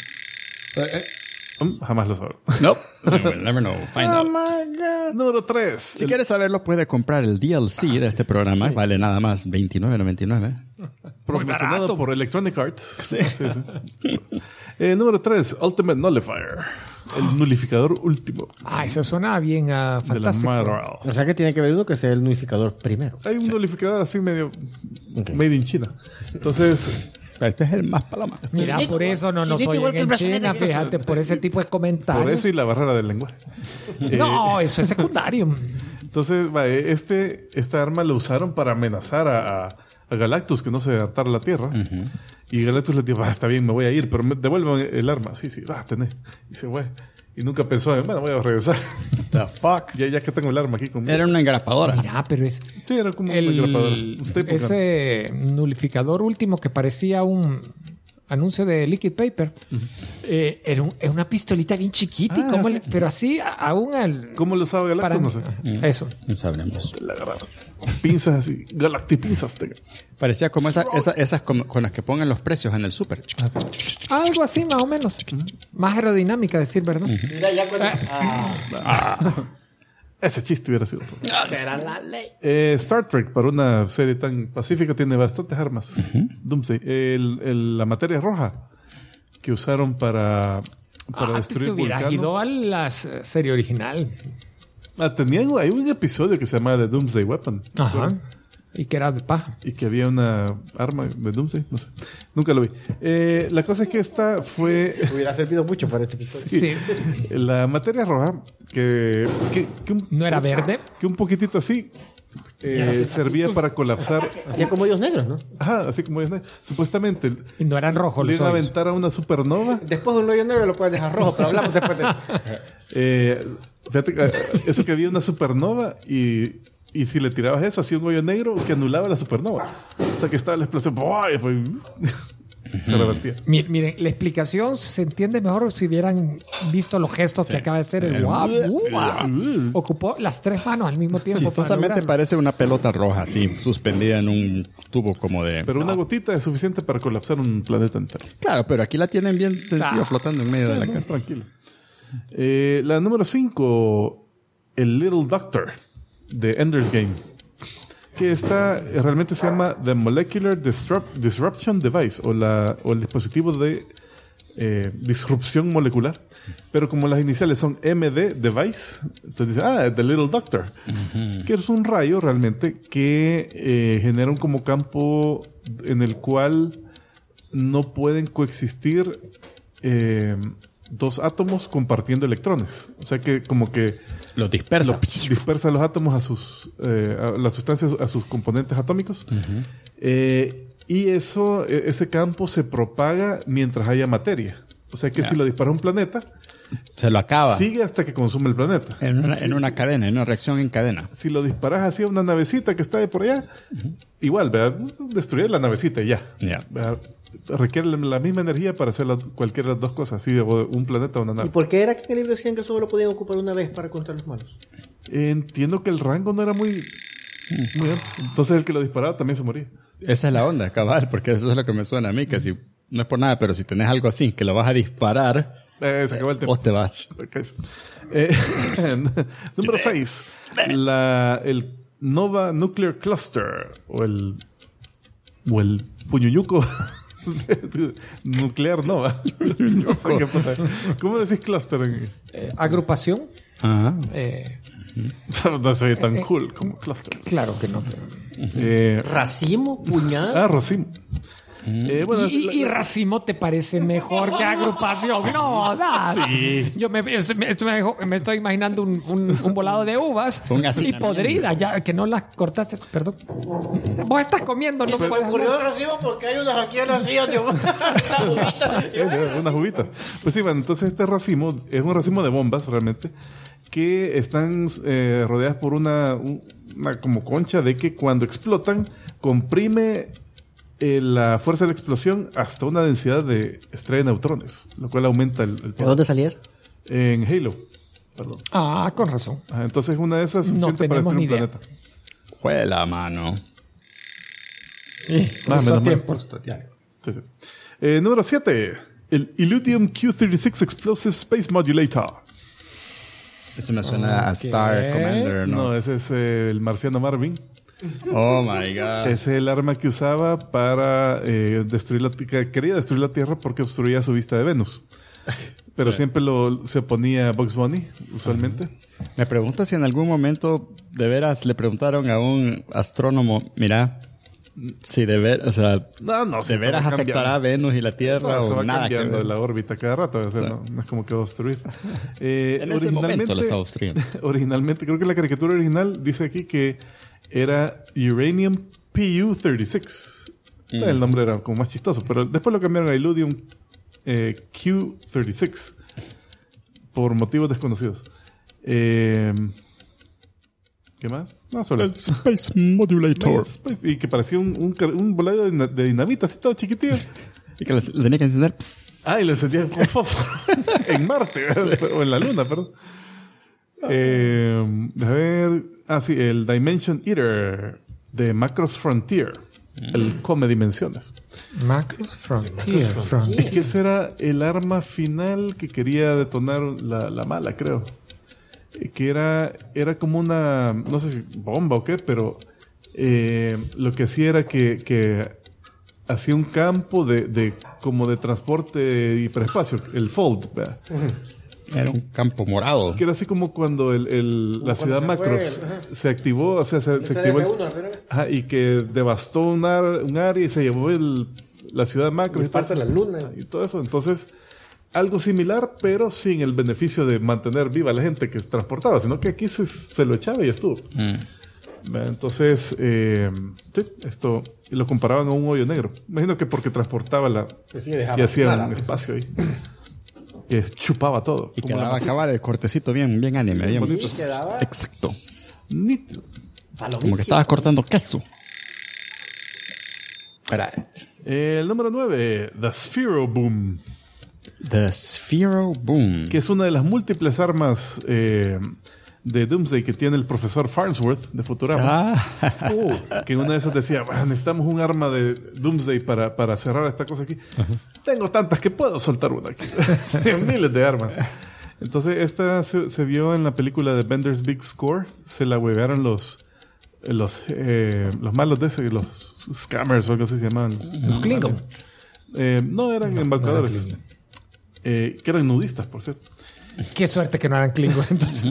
jamás lo sabré. No, we'll never know. Find out. Número 3. Si quieres saberlo, puede comprar el DLC de este programa. Vale nada más $29.99. Promocionado barato. por Electronic Arts. Sí. Número 3. Ultimate Nullifier. El nulificador último Eso suena bien de la fantástico. Marvel. O sea que tiene que haber uno que sea el unificador primero. Hay un nulificador así medio made in China. Entonces, Pero este es el más paloma. Mira, por eso no nos oyen en China, fíjate, por ese tipo de comentarios. Por eso y la barrera del lenguaje. No, eso es secundario. Entonces, esta arma la usaron para amenazar a Galactus que no se hartara la Tierra. Y Galactus le dijo, está bien, me voy a ir, pero devuelvan el arma. Sí, tenés. Y se fue. Y nunca pensó, bueno, voy a regresar. The fuck. ya que tengo el arma aquí conmigo. Era una engrapadora. Mira, pero es... Sí, era como un engrapador. Ese nulificador último que parecía un anuncio de Liquid Paper. Era una pistolita bien chiquita. Sí. Pero así, aún al... ¿Cómo lo usaba Galactus? No sé. Eso. No sabremos. La agarrabas. Pinzas así. Galactipinzas. Parecía como esas con las que pongan los precios en el súper. Algo así, más o menos. Más aerodinámica, decir verdad. Mira, ya cuando... Ese chiste hubiera sido. Será la ley. Star Trek, para una serie tan pacífica, tiene bastantes armas. Doomsday. La materia roja que usaron para destruir te hubieras Vulcano. ido a la serie original. Hay un episodio que se llama The Doomsday Weapon. Ajá. Y que era de paja. Y que había una arma de Doomsday. No sé. Nunca lo vi. La cosa es que esta fue... Hubiera servido mucho para este episodio. Sí. La materia roja que ¿No era verde? Que un poquitito así servía para colapsar. Hacía como ellos negros, ¿no? Ajá, así como ellos. Supuestamente Y no eran rojos le los iban a hoyos. aventar a una supernova. Después de un hoyo negro lo puedes dejar rojo, pero hablamos después de eso. Fíjate, eso que había una supernova y si le tirabas eso, hacía un hoyo negro que anulaba la supernova. O sea que estaba la explosión. ¡Buah! Y pues, se revertía. Miren, la explicación se entiende mejor si hubieran visto los gestos que acaba de hacer el guau. Ocupó las tres manos al mismo tiempo. Chistosamente para lograrlo. parece una pelota roja, así, suspendida en un tubo como de... Pero una gotita es suficiente para colapsar un planeta entero. Claro, pero aquí la tienen bien sencilla flotando en medio de la cara. Tranquilo. La número 5, el Little Doctor de Ender's Game. Que realmente se llama The Molecular Disruption Device o el dispositivo de disrupción molecular. Pero como las iniciales son MD Device, entonces dicen, The Little Doctor. Que es un rayo realmente que genera un como campo en el cual no pueden coexistir dos átomos compartiendo electrones. O sea que como que Los dispersa. dispersa los átomos a las sustancias, a sus componentes atómicos. Y ese campo se propaga mientras haya materia. O sea que si lo dispara a un planeta, se lo acaba. sigue hasta que consume el planeta. En una cadena, en una reacción en cadena. Si lo disparas hacia una navecita que está de por allá, igual, ¿verdad? Destruir la navecita y ya. ¿Verdad? Requiere la misma energía para hacer cualquiera de las dos cosas, así de un planeta o una nave. ¿Y por qué era que en el libro decían que solo lo podían ocupar una vez para contra los malos? Entiendo que el rango no era muy amplio. Entonces el que lo disparaba también se moría. Esa es la onda, cabal, porque eso es lo que me suena a mí, que si no es por nada, pero si tenés algo así, que lo vas a disparar, Se acabó el tiempo. vos te vas. Número 6. El Nova Nuclear Cluster o el puñuñuco nuclear Nova. No sé qué pasa. ¿Cómo decís cluster? Agrupación. Ajá. No soy tan cool como cluster. Claro que no. Pero... ¿Racimo? ¿Puñal? Racimo. Bueno, ¿Y racimo te parece mejor que agrupación? No, nada. Sí. Yo me estoy imaginando un volado de uvas Un y hacinamiento. podridas, ya que no las cortaste. Perdón. Vos estás comiendo, no Me puedes ocurrió hablar. el racimo porque hay unas aquí en la silla, tío. unas uvitas. Pues sí, bueno, entonces este racimo es un racimo de bombas realmente que están rodeadas por una como concha de que cuando explotan comprime la fuerza de la explosión hasta una densidad de estrella de neutrones, lo cual aumenta el ¿De poder. dónde salías? En Halo. Perdón. Ah, con razón. Entonces una de esas es No suficiente para tenemos destruir un ni idea. planeta. Fue la mano. Ah, menos mal. tiempo. Sí, sí. Número 7. El Illudium Q-36 Explosive Space Modulator. Eso me suena a Star Commander, ¿no? No, ese es el marciano Marvin. Oh my God. Ese es el arma que usaba para quería destruir la Tierra porque obstruía su vista de Venus. Pero siempre se oponía a Bugs Bunny, usualmente. Me pregunto si en algún momento de veras le preguntaron a un astrónomo, mira, Sí, de ver, o sea, No, ¿de veras afectará a Venus y la Tierra se o va nada que cambiando ver? la órbita cada rato. O sea, Sí. no es como que va a obstruir. En ese momento lo estaba obstruyendo. Originalmente, creo que la caricatura original dice aquí que era Uranium PU-36. El nombre era como más chistoso, pero después lo cambiaron a Illudium Q-36 por motivos desconocidos. ¿Qué más? No, solo El eso. Space Modulator. Y que parecía un volador de dinamita, así todo chiquitillo. Y que lo tenía que encender. Psst. Ah, y lo encendía con fósforo. En Marte, o en la Luna, perdón. A ver. Ah, sí, el Dimension Eater de Macross Frontier. El come dimensiones. Macross Frontier. Es que ese era el arma final que quería detonar la mala, creo. Que era como una, no sé si bomba o qué, pero lo que hacía era que hacía un campo como de transporte hiperespacio, el Fold, ¿verdad? Era un campo morado. Que era así como cuando la ciudad Macross se activó, o sea, se activó ajá, y que devastó un área y se llevó la ciudad Macross Y parte de la luna. y todo eso. Entonces, algo similar, pero sin el beneficio de mantener viva a la gente que se transportaba, sino que aquí se lo echaba y estuvo. Entonces, sí, esto lo comparaban a un hoyo negro. Imagino que porque transportaba Pues sí, y hacía un espacio ahí. Que chupaba todo. Y como quedaba la acaba el cortecito bien anime, bien bonito. Sí, quedaba exacto. nítido. Como que estabas cortando queso. El número 9, The Sphero Boom, The Sphero Boom. que es una de las múltiples armas de Doomsday que tiene el profesor Farnsworth de Futurama. Que una de esas decía, "Bueno, necesitamos un arma de Doomsday para cerrar esta cosa aquí. Tengo tantas que puedo soltar una aquí. Miles de armas. Entonces, esta se vio en la película de Bender's Big Score. Se la huevearon los malos de ese, los scammers o algo así se llamaban. Los Klingon. No, eran embaucadores. No eran Que eran nudistas, por cierto. Qué suerte que no eran Klingon entonces.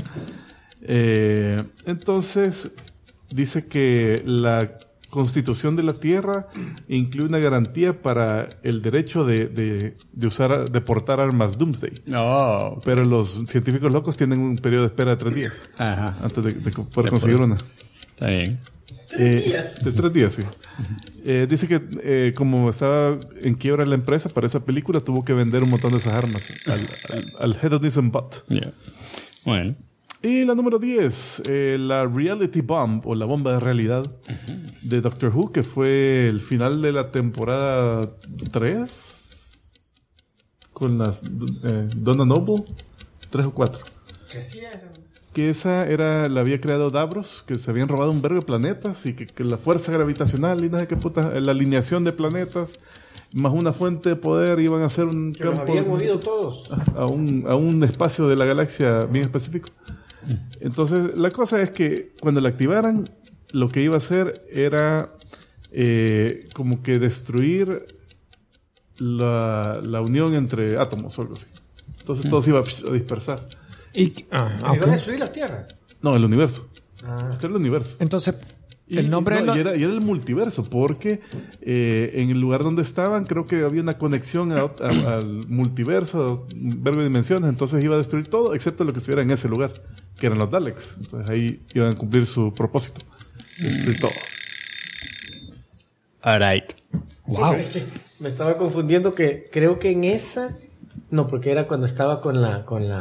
Entonces, dice que la Constitución de la Tierra incluye una garantía para el derecho de portar armas Doomsday. No. Pero los científicos locos tienen un periodo de espera de 3 días Ajá. antes de poder conseguir una. Está bien. De 3 días, sí. Dice que como estaba en quiebra la empresa para esa película, tuvo que vender un montón de esas armas al Hedonism Bot. Yeah. Bueno. Y la número 10, la Reality Bomb, o la bomba de realidad de Doctor Who, que fue el final de la temporada 3 con las Donna Noble, 3 o 4. ¿Qué hacía eso? Que esa la había creado Davros, que se habían robado un vergo de planetas y que la fuerza gravitacional y no sé qué puta, la alineación de planetas más una fuente de poder iban a hacer un Que los campo habían movido todos. a un espacio de la galaxia bien específico. Entonces, la cosa es que cuando la activaran, lo que iba a hacer era como que destruir la unión entre átomos o algo así. Entonces todo se iba a dispersar. ¿Iban a destruir la Tierra? No, el universo. Ah. Este era el universo. Entonces, Y el nombre y era el multiverso, porque en el lugar donde estaban creo que había una conexión al multiverso, un verbo de dimensiones, entonces iba a destruir todo excepto lo que estuviera en ese lugar, que eran los Daleks. Entonces ahí iban a cumplir su propósito, destruir todo. Alright. Wow. Es que me estaba confundiendo que creo que en esa... No, porque era cuando estaba con la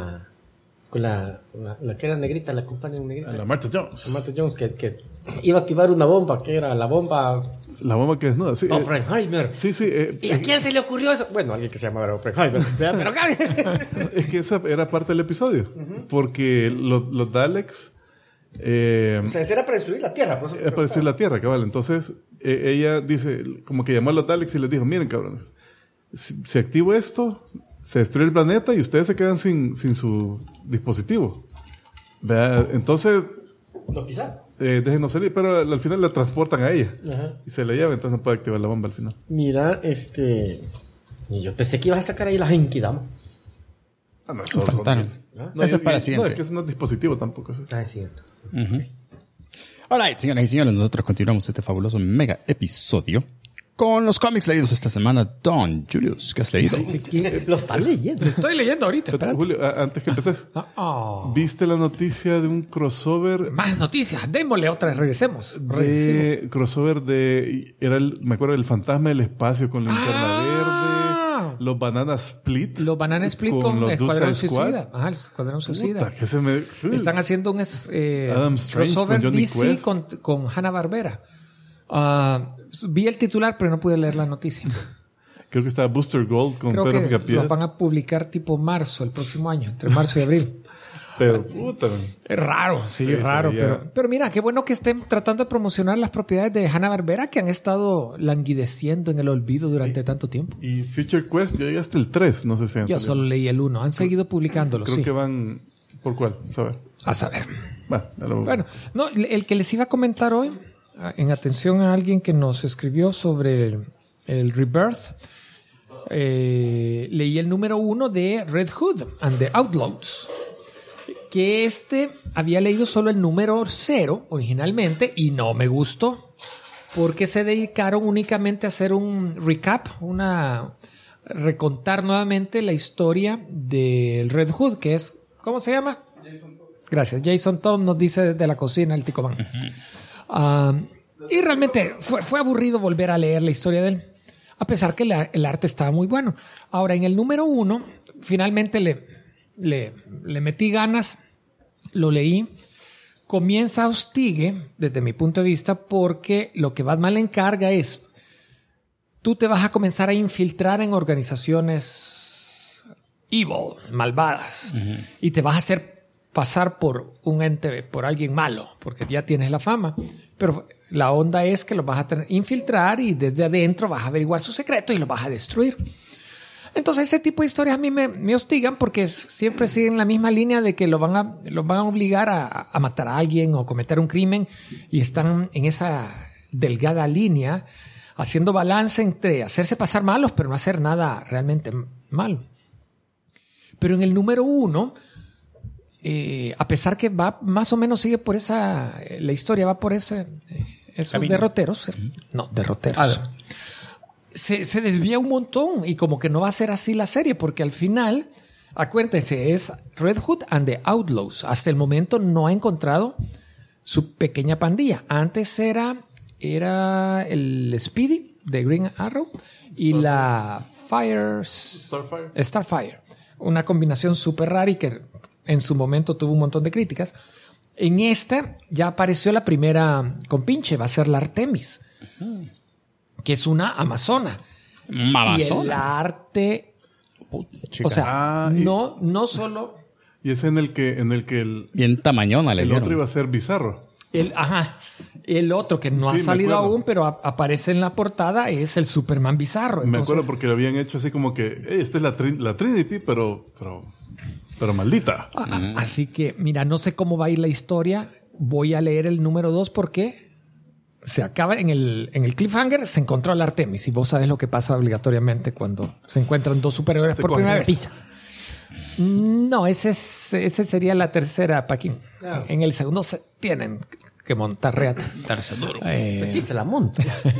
que era negrita, la compañía negrita. La Martha Jones. Martha Jones, que iba a activar una bomba, que era la bomba La bomba que desnuda, sí. Oppenheimer. Sí. ¿Y a quién se le ocurrió eso? Bueno, alguien que se llamaba Oppenheimer. Pero Es que esa era parte del episodio, porque los Daleks... o sea, ese era para destruir la Tierra. Por eso te apareció preguntaba. la Tierra, cabal. Entonces, ella dice, como que llamó a los Daleks y les dijo, miren, cabrones, si activo esto, se destruye el planeta y ustedes se quedan sin su dispositivo. ¿Verdad? Entonces, Lo quizá. déjenos salir, pero al final la transportan a ella. Ajá. Y se la lleva, entonces no puede activar la bomba al final. Mira, y yo pensé que ibas a sacar ahí la Genkidama. Ah, no, Faltaron. No, Eso es para no, siguiente. es que eso no es dispositivo tampoco. Eso. Ah, es cierto. Alright, señoras y señores, nosotros continuamos este fabuloso mega episodio con los cómics leídos esta semana. Don Julius, ¿qué has leído? Lo estás leyendo. Lo estoy leyendo ahorita. Espérate, Espérate. Julio, antes que empeces, Oh. ¿viste la noticia de un crossover? Más noticias. Démosle otra vez. Regresemos. Crossover de... me acuerdo del Fantasma del Espacio con Linterna Verde, los Banana Split. Los Banana Split con los Escuadrón Suicide Squad. Suicida. Ajá, el Escuadrón Suicida. Puta, que se me... Están haciendo un Adam Strange crossover con Johnny DC Quest. con Hanna-Barbera. Vi el titular, pero no pude leer la noticia. Creo que está Booster Gold con Creo Pedro que Picapiedra. lo van a publicar tipo marzo, el próximo año, entre marzo y abril. Pero, puta. Es raro, sí, Sí, raro. sería- Pero mira, qué bueno que estén tratando de promocionar las propiedades de Hanna-Barbera que han estado languideciendo en el olvido durante tanto tiempo. Y Future Quest, yo llegué hasta el 3, no sé si han Yo salido. solo leí el 1. Han seguido publicándolo, Creo sí. que van... ¿Por cuál? ¿Sabes? A saber. Bueno, ya lo- Bueno, no, el que les iba a comentar hoy, en atención a alguien que nos escribió sobre el Rebirth, leí el número 1 de Red Hood and the Outlaws. Que había leído solo el número 0 originalmente y no me gustó. Porque se dedicaron únicamente a hacer un recap, recontar nuevamente la historia del Red Hood, que es, ¿cómo se llama? Gracias. Jason Todd nos dice desde la cocina el Ticomán. Y realmente fue aburrido volver a leer la historia de él, a pesar que el arte estaba muy bueno. Ahora, en el número 1, finalmente le metí ganas, lo leí. Comienza hostigue, desde mi punto de vista, porque lo que Batman le encarga es, tú te vas a comenzar a infiltrar en organizaciones evil, malvadas, y te vas a hacer pasar por un ente, por alguien malo, porque ya tienes la fama. Pero la onda es que los vas a infiltrar y desde adentro vas a averiguar sus secretos y los vas a destruir. Entonces ese tipo de historias a mí me hostigan porque siempre siguen la misma línea de que los van a obligar a matar a alguien o cometer un crimen y están en esa delgada línea haciendo balance entre hacerse pasar malos pero no hacer nada realmente malo. Pero en el número 1, a pesar que va más o menos sigue por la historia va por esos derroteros. No, derroteros. Se desvía un montón y como que no va a ser así la serie porque al final, acuérdense, es Red Hood and the Outlaws. Hasta el momento no ha encontrado su pequeña pandilla. Antes era el Speedy de Green Arrow y la Starfire. Una combinación súper rara y que en su momento tuvo un montón de críticas. En esta ya apareció la primera compinche, va a ser la Artemis, que es una amazona. Mamazona. Y el arte, o sea, no solo Y es en el que Bien tamañona le el dieron. otro iba a ser Bizarro. el otro que no Sí, ha me salido acuerdo. aún, pero aparece en la portada, es el Superman bizarro. Me Entonces, acuerdo porque lo habían hecho así como que, esta es la Trinity, pero maldita. Así que, mira, no sé cómo va a ir la historia. Voy a leer el número 2 porque se acaba en el cliffhanger. Se encontró al Artemis y vos sabés lo que pasa obligatoriamente cuando se encuentran dos superhéroes por primera vez. Pisa. No, ese sería la tercera, Paquín. En el segundo se tienen que montar reata. Pues sí, se la monta.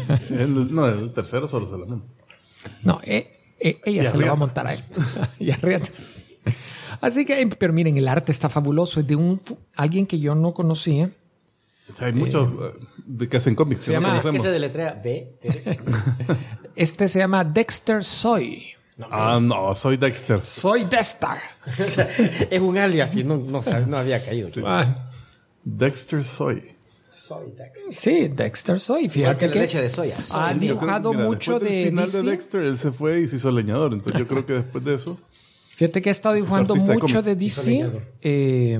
El tercero solo se la manda. No, ella se lo va a montar a él. Y a reata. Así que, pero miren, el arte está fabuloso. Es de alguien que yo no conocía. O sea, hay muchos de que hacen cómics. se que no llama- ¿Qué conocemos. se deletrea? B. Este se llama Dexter Soy. No, soy Dexter. Soy Dexter. O sea, es un alias y no había caído. Dexter Soy. Soy Dexter. Sí, Dexter Soy. Igual Fíjate que la que leche de soya. ha Soy. dibujado Mira, mucho después del de final DC. de Dexter, él se fue y se hizo leñador. Entonces yo creo que después de eso... Fíjate que ha estado dibujando artista de mucho cómic. de DC.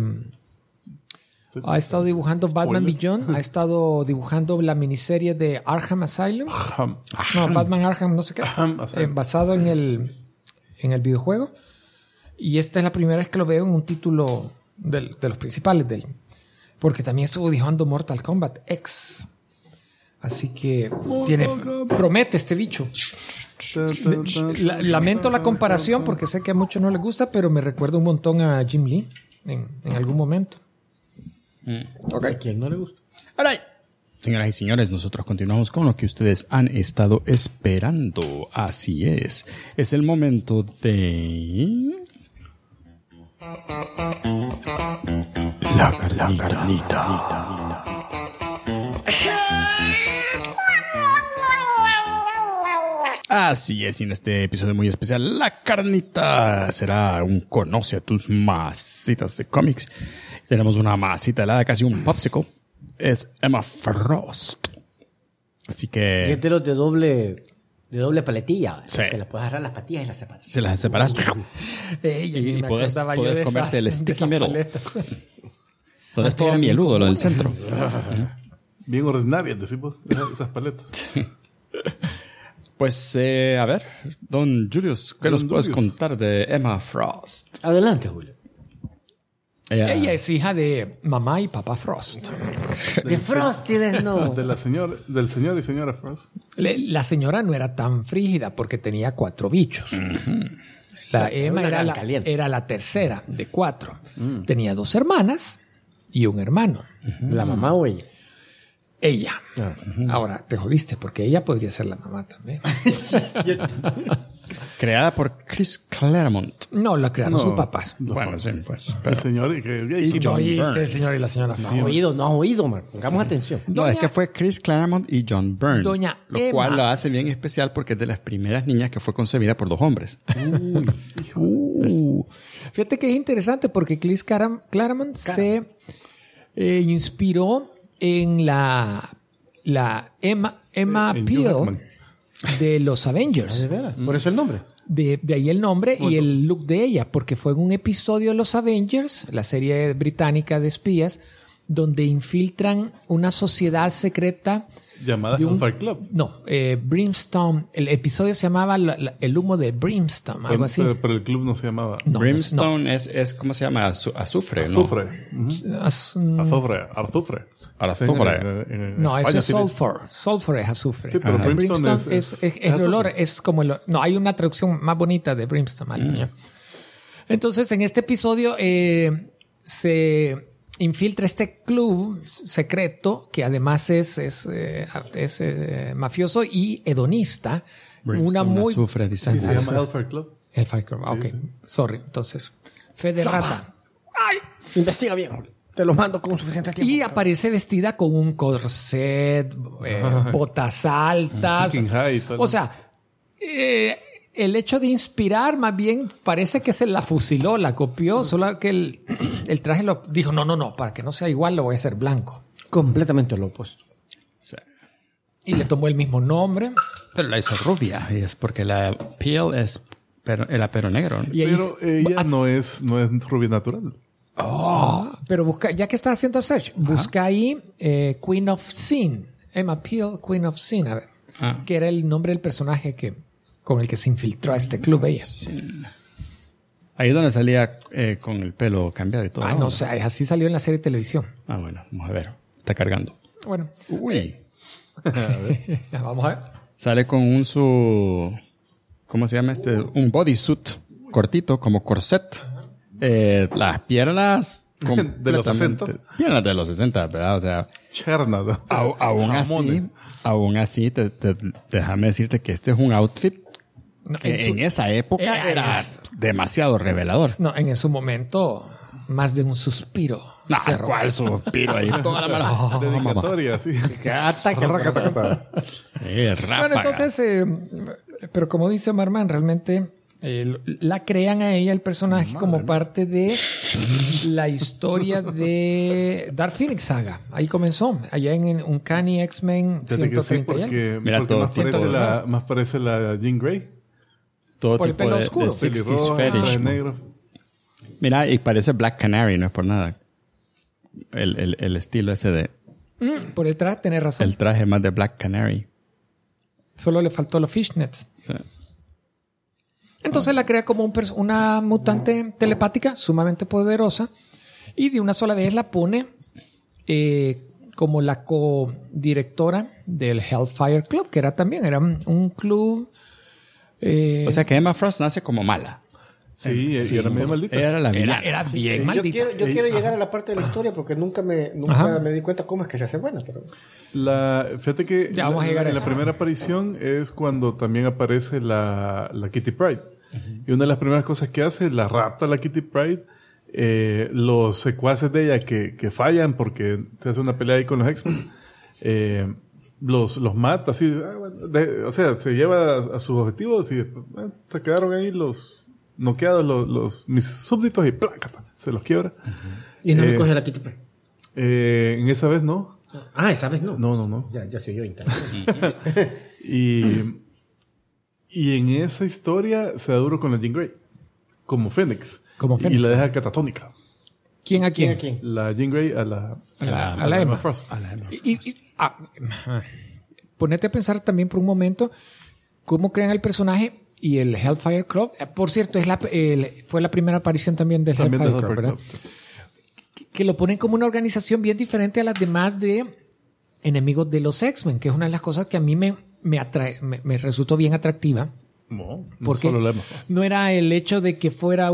Ha estado dibujando Batman Spoiler. Beyond. Ha estado dibujando la miniserie de Arkham Asylum. No, Batman Arkham, no sé qué. Asylum. Basado en el videojuego. Y esta es la primera vez que lo veo en un título de los principales de él. Porque también estuvo dibujando Mortal Kombat X. Así que promete este bicho. Lamento la comparación porque sé que a muchos no les gusta, pero me recuerda un montón a Jim Lee en algún momento. ¿A quién no le gusta? All right. Señoras y señores, nosotros continuamos con lo que ustedes han estado esperando. Así es. Es el momento de... La carnita. Así es, y en este episodio muy especial, La Carnita será un conoce a tus masitas de cómics. Tenemos una masita helada, casi un popsicle. Es Emma Frost. Así que... Y es de los de doble paletilla. Sí. Que le puedes agarrar las patillas y las separas. Se las separas. Y puedes comerte el sticky middle. Todo es todo mieludo, lo del centro. Bien ordinarias, decimos, esas paletas. Pues, a ver, don Julius, ¿qué nos puedes contar de Emma Frost? Adelante, Julio. Ella es hija de mamá y papá Frost. De Frost y de no. Del señor y señora Frost. La señora no era tan frígida porque tenía 4 bichos. La Emma era la tercera de 4. Tenía 2 hermanas y un hermano. ¿La mamá o ella? Ella. Ahora, te jodiste porque ella podría ser la mamá también. Sí, es cierto. Creada por Chris Claremont. No, la crearon sus papás. Bueno, sí, pues. El señor y ¿No oíste el señor y la señora Frost? No has oído, man. Pongamos atención. No, es que fue Chris Claremont y John Byrne. Doña lo Emma. cual lo hace bien especial porque es de las primeras niñas que fue concebida por 2 hombres. Fíjate que es interesante porque Chris Claremont se inspiró en la Emma Peel de los Avengers. ¿De veras? Por eso el nombre. De ahí el nombre y el look de ella, porque fue en un episodio de los Avengers, la serie británica de espías, donde infiltran una sociedad secreta llamada Hellfire Club. No, Brimstone. El episodio se llamaba el humo de Brimstone, algo así. Pero el club no se llamaba. No, Brimstone es ¿cómo se llama? Azufre, ¿no? Azufre. No, eso es sulfur. Sulfur es azufre. Sí, pero Brimstone es el azufre. olor, es como el... No, hay una traducción más bonita de Brimstone al español. Entonces, en este episodio se infiltra este club secreto que además es mafioso y hedonista. Una muy... Azufre, dice. Sí, se llama Hellfire Club. Hellfire Club, ok. Sorry, entonces. Fe de rata. ¡Ay! Investiga bien, Julio. Te lo mando con suficiente tiempo. Y aparece vestida con un corset, botas altas. King High y todo. O sea, el hecho de inspirar más bien parece que se la fusiló, la copió, solo que el traje lo dijo, no, para que no sea igual lo voy a hacer blanco. Completamente lo opuesto. Sí. Y le tomó el mismo nombre. Pero la hizo rubia, y es porque la Peel es el pelo negro. ¿No? Y ahí Pero ella no es rubia natural. Pero busca, ya que estás haciendo search, busca ahí Queen of Sin, Emma Peel, Queen of Sin, a ver, que era el nombre del personaje con el que se infiltró a este club ella. Ahí es donde salía con el pelo cambiado y todo. No sé, así salió en la serie de televisión. Bueno, vamos a ver. Está cargando. Bueno, Uy. vamos a ver. Sale con ¿cómo se llama este? Un bodysuit cortito, como corset. Las piernas de los 60. Piernas de los 60, ¿verdad? O sea, Cherna. aún así, déjame decirte que este es un outfit que en esa época era demasiado revelador. No, en su momento, más de un suspiro. No, ¿cuál suspiro ahí? Toda la mano. Dedicatoria, sí. Bueno, entonces, pero como dice Marman, realmente la crean a ella, el personaje, como parte de la historia de Dark Phoenix Saga. Ahí comenzó, allá en Uncanny X-Men 130. Sí, porque todo más parece la Jean Grey. Todo por el tipo pelo de oscuro. 60s fetish. Negro. Mira, y parece Black Canary, no es por nada. El estilo ese de... Por el traje, tenés razón. El traje más de Black Canary. Solo le faltó los fishnets. Sí. Entonces la crea como una mutante telepática sumamente poderosa y de una sola vez la pone como la co-directora del Hellfire Club, que era un club... o sea que Emma Frost nace como mala. Sí, y era medio maldita. Era la villana. Era bien Yo maldita. quiero llegar a la parte de la historia porque nunca me di cuenta cómo es que se hace buena. Pero... Fíjate que Ya vamos a llegar a la eso. primera aparición es cuando también aparece la Kitty Pryde. Y una de las primeras cosas que hace, la rapta la Kitty Pryde. Los secuaces de ella que fallan porque se hace una pelea ahí con los X-Men, los mata así, o sea, se lleva a sus objetivos y después, se quedaron ahí los noqueados mis súbditos y plácata, se los quiebra. Y no me coge la Kitty Pryde. En esa vez no. Ah, esa vez no. No. Ya se oyó interesante. Y en esa historia se da duro con la Jean Grey como Fénix. Como Y la deja catatónica. ¿Quién a quién? ¿A quién? La Jean Grey a la Emma Frost. Ponete a pensar también por un momento cómo crean el personaje y el Hellfire Club. Por cierto, fue la primera aparición también del También Hellfire de Club, Hellfire ¿verdad? Club. Que lo ponen como una organización bien diferente a las demás de enemigos de los X-Men, que es una de las cosas que a mí me resultó bien atractiva. No Porque solo la Emma. no era el hecho de que fuera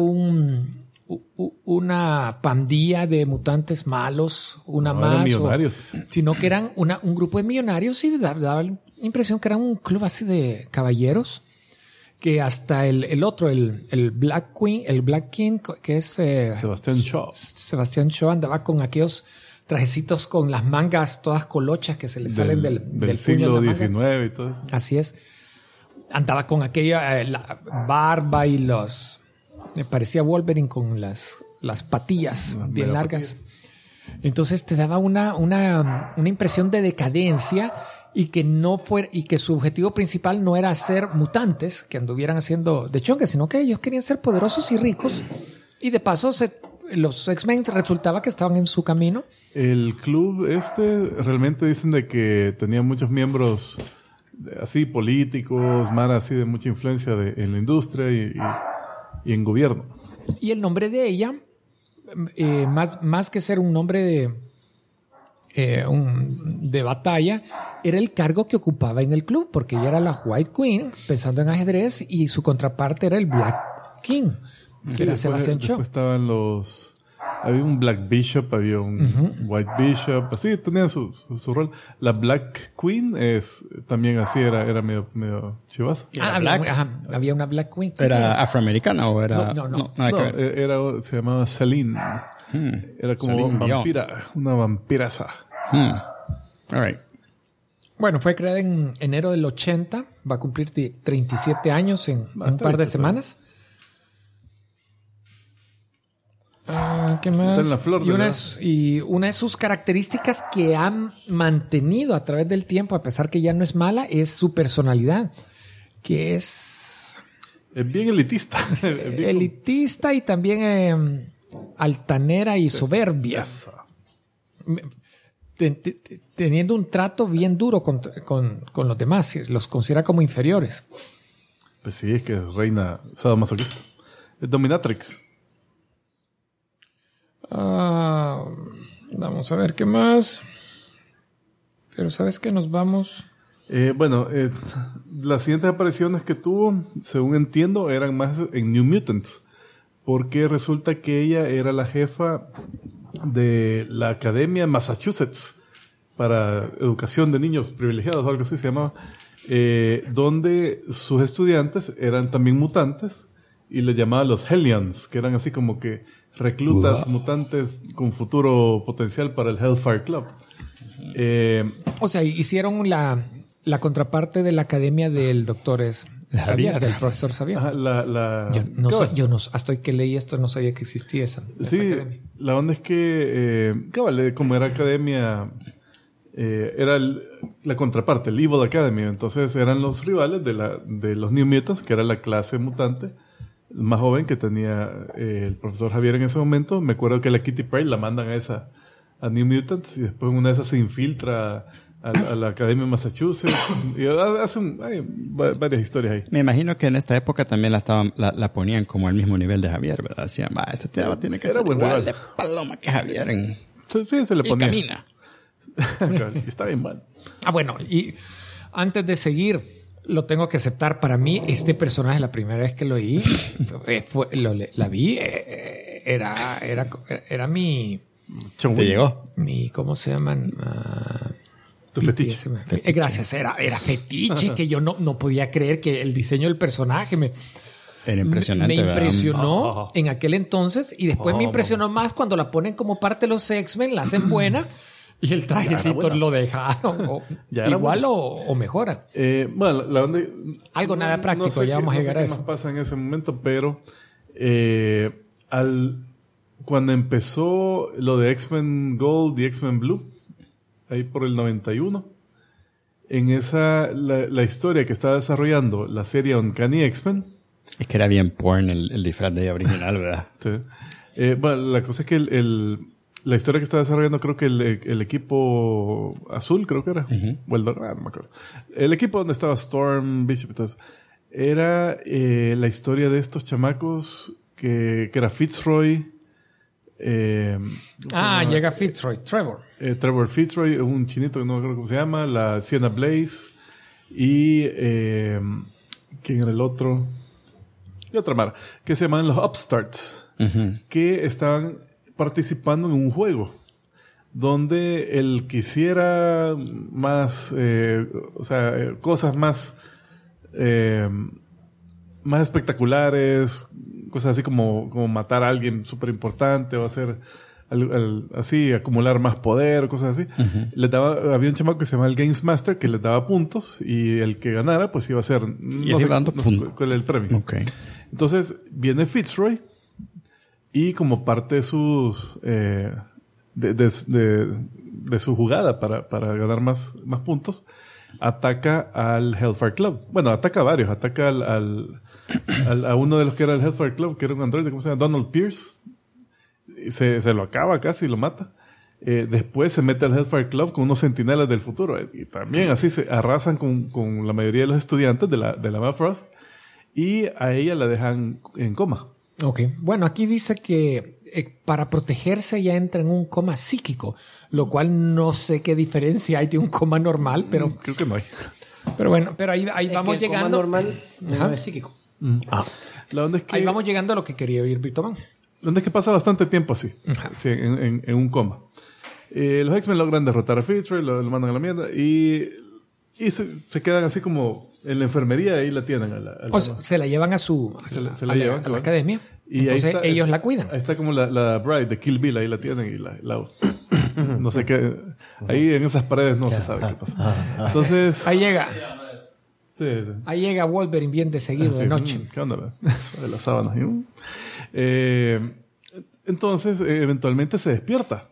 una pandilla de mutantes malos, una No, más, eran millonarios. sino que eran un grupo de millonarios y daba la impresión que eran un club así de caballeros, que hasta el otro, el Black King, que es Sebastián Shaw. Sebastián Shaw, andaba con aquellos trajecitos con las mangas todas colochas que se le salen del puño siglo en la XIX manga. y todo eso. Así es. Andaba con aquella la barba y me parecía Wolverine con las patillas bien mega largas. Entonces te daba una impresión de decadencia y que su objetivo principal no era ser mutantes que anduvieran haciendo de chongue, sino que ellos querían ser poderosos y ricos. Y de paso los X-Men resultaba que estaban en su camino. El club realmente dicen de que tenía muchos miembros así políticos, más así de mucha influencia en la industria y en gobierno. Y el nombre de ella, más que ser un nombre de batalla, era el cargo que ocupaba en el club, porque ella era la White Queen, pensando en ajedrez, y su contraparte era el Black King, que era Sebastián Shaw. Después estaban había un Black Bishop, había un White Bishop, así tenía su rol. La Black Queen también así, era medio chivaza. Había una Black Queen. ¿Era afroamericana o era...? No. Nada que ver. Se llamaba Celine. Era como Celine vampira, una vampiraza. All right. Bueno, fue creada en enero del 80, va a cumplir 37 años en un par de semanas. ¿Qué más? Está en la flor y una de sus características que han mantenido a través del tiempo, a pesar que ya no es mala, es su personalidad, que es bien elitista. elitista y también altanera y soberbia. Teniendo un trato bien duro con los demás, los considera como inferiores. Pues sí, es que es reina sadomasoquista. Es dominatrix. Vamos a ver qué más. Pero ¿sabes qué? Nos vamos. Las siguientes apariciones que tuvo, según entiendo, eran más en New Mutants. Porque resulta que ella era la jefa de la Academia Massachusetts para Educación de Niños Privilegiados, o algo así se llamaba. Donde sus estudiantes eran también mutantes y les llamaban los Hellions, que eran así como que reclutas mutantes con futuro potencial para el Hellfire Club. O sea, hicieron la contraparte de la academia del doctor Xavier, del profesor Xavier. Ajá, Yo no, hasta que leí esto no sabía que existía esa academia. La onda es que, como era academia, era la contraparte, el Evil Academy. Entonces eran los rivales de los New Mutants, que era la clase mutante más joven que tenía el profesor Xavier en ese momento. Me acuerdo que la Kitty Pryde la mandan a New Mutants y después una de esas se infiltra a la Academia de Massachusetts y hay varias historias ahí. Me imagino que en esta época también la ponían como al mismo nivel de Javier, ¿verdad? Decían, este tío tiene que ser igual de paloma que Javier. Sí, se le ponía. Y camina. Está bien mal. Bueno, y antes de seguir, Lo tengo que aceptar. Para mí, este personaje, la primera vez que lo vi, la vi, era mi... ¿Te llegó? ¿Cómo se llaman? Tu fetiche. Gracias, era fetiche que yo no podía creer que el diseño del personaje Era impresionante. me impresionó ¿verdad? en aquel entonces y después me impresionó más cuando la ponen como parte de los X-Men, la hacen buena y el trajecito lo dejaron igual o mejora. Bueno, la onda... Algo nada práctico, sé ya vamos a llegar a qué eso. más pasa en ese momento, pero cuando empezó lo de X-Men Gold y X-Men Blue, ahí por el 91, en la historia que estaba desarrollando la serie Uncanny X-Men. Es que era bien porn el disfraz de ella original, ¿verdad? Sí. Bueno, la cosa es que la historia que estaba desarrollando, creo que el equipo azul, creo que era. O el dorado, no me acuerdo. El equipo donde estaba Storm, Bishop y todo eso. Era la historia de estos chamacos que era Fitzroy. Llega Fitzroy, Trevor. Trevor Fitzroy, un chinito que no me acuerdo cómo se llama, la Sienna Blaze y ¿quién era el otro? Y otra mara, que se llaman los Upstarts, que estaban participando en un juego donde el que hiciera más, cosas más espectaculares, cosas así como matar a alguien súper importante o hacer así, acumular más poder, cosas así. Había un chamaco que se llamaba el Games Master que les daba puntos y el que ganara pues iba a ser no sé cuál era el premio. Okay. Entonces viene Fitzroy y como parte de sus de su jugada para ganar más puntos, ataca al Hellfire Club. Bueno, ataca a varios. Ataca a uno de los que era el Hellfire Club, que era un androide, ¿cómo se llama? Donald Pierce. Se lo acaba casi y lo mata. Después se mete al Hellfire Club con unos centinelas del futuro. Y también así se arrasan con la mayoría de los estudiantes de la Bifrost. Y a ella la dejan en coma. Ok. Bueno, aquí dice que para protegerse ya entra en un coma psíquico, lo cual no sé qué diferencia hay de un coma normal, pero... Creo que no hay. Pero bueno, pero ahí vamos que el llegando... coma normal no es psíquico. La onda es que... Ahí vamos llegando a lo que quería oír Víctor Man. La onda es que pasa bastante tiempo así, en un coma. Los X-Men logran derrotar a Fitzroy, lo mandan a la mierda y se quedan así como en la enfermería, ahí la tienen. Se la llevan a la academia. Y entonces ellos la cuidan. Ahí está como la Bride de Kill Bill, ahí la tienen y la no sé qué. Ahí en esas paredes no se sabe qué pasa. Entonces... Ahí llega. Sí. Ahí llega Wolverine bien de seguido de noche. ¿Qué onda? De las sábanas. Entonces, eventualmente se despierta.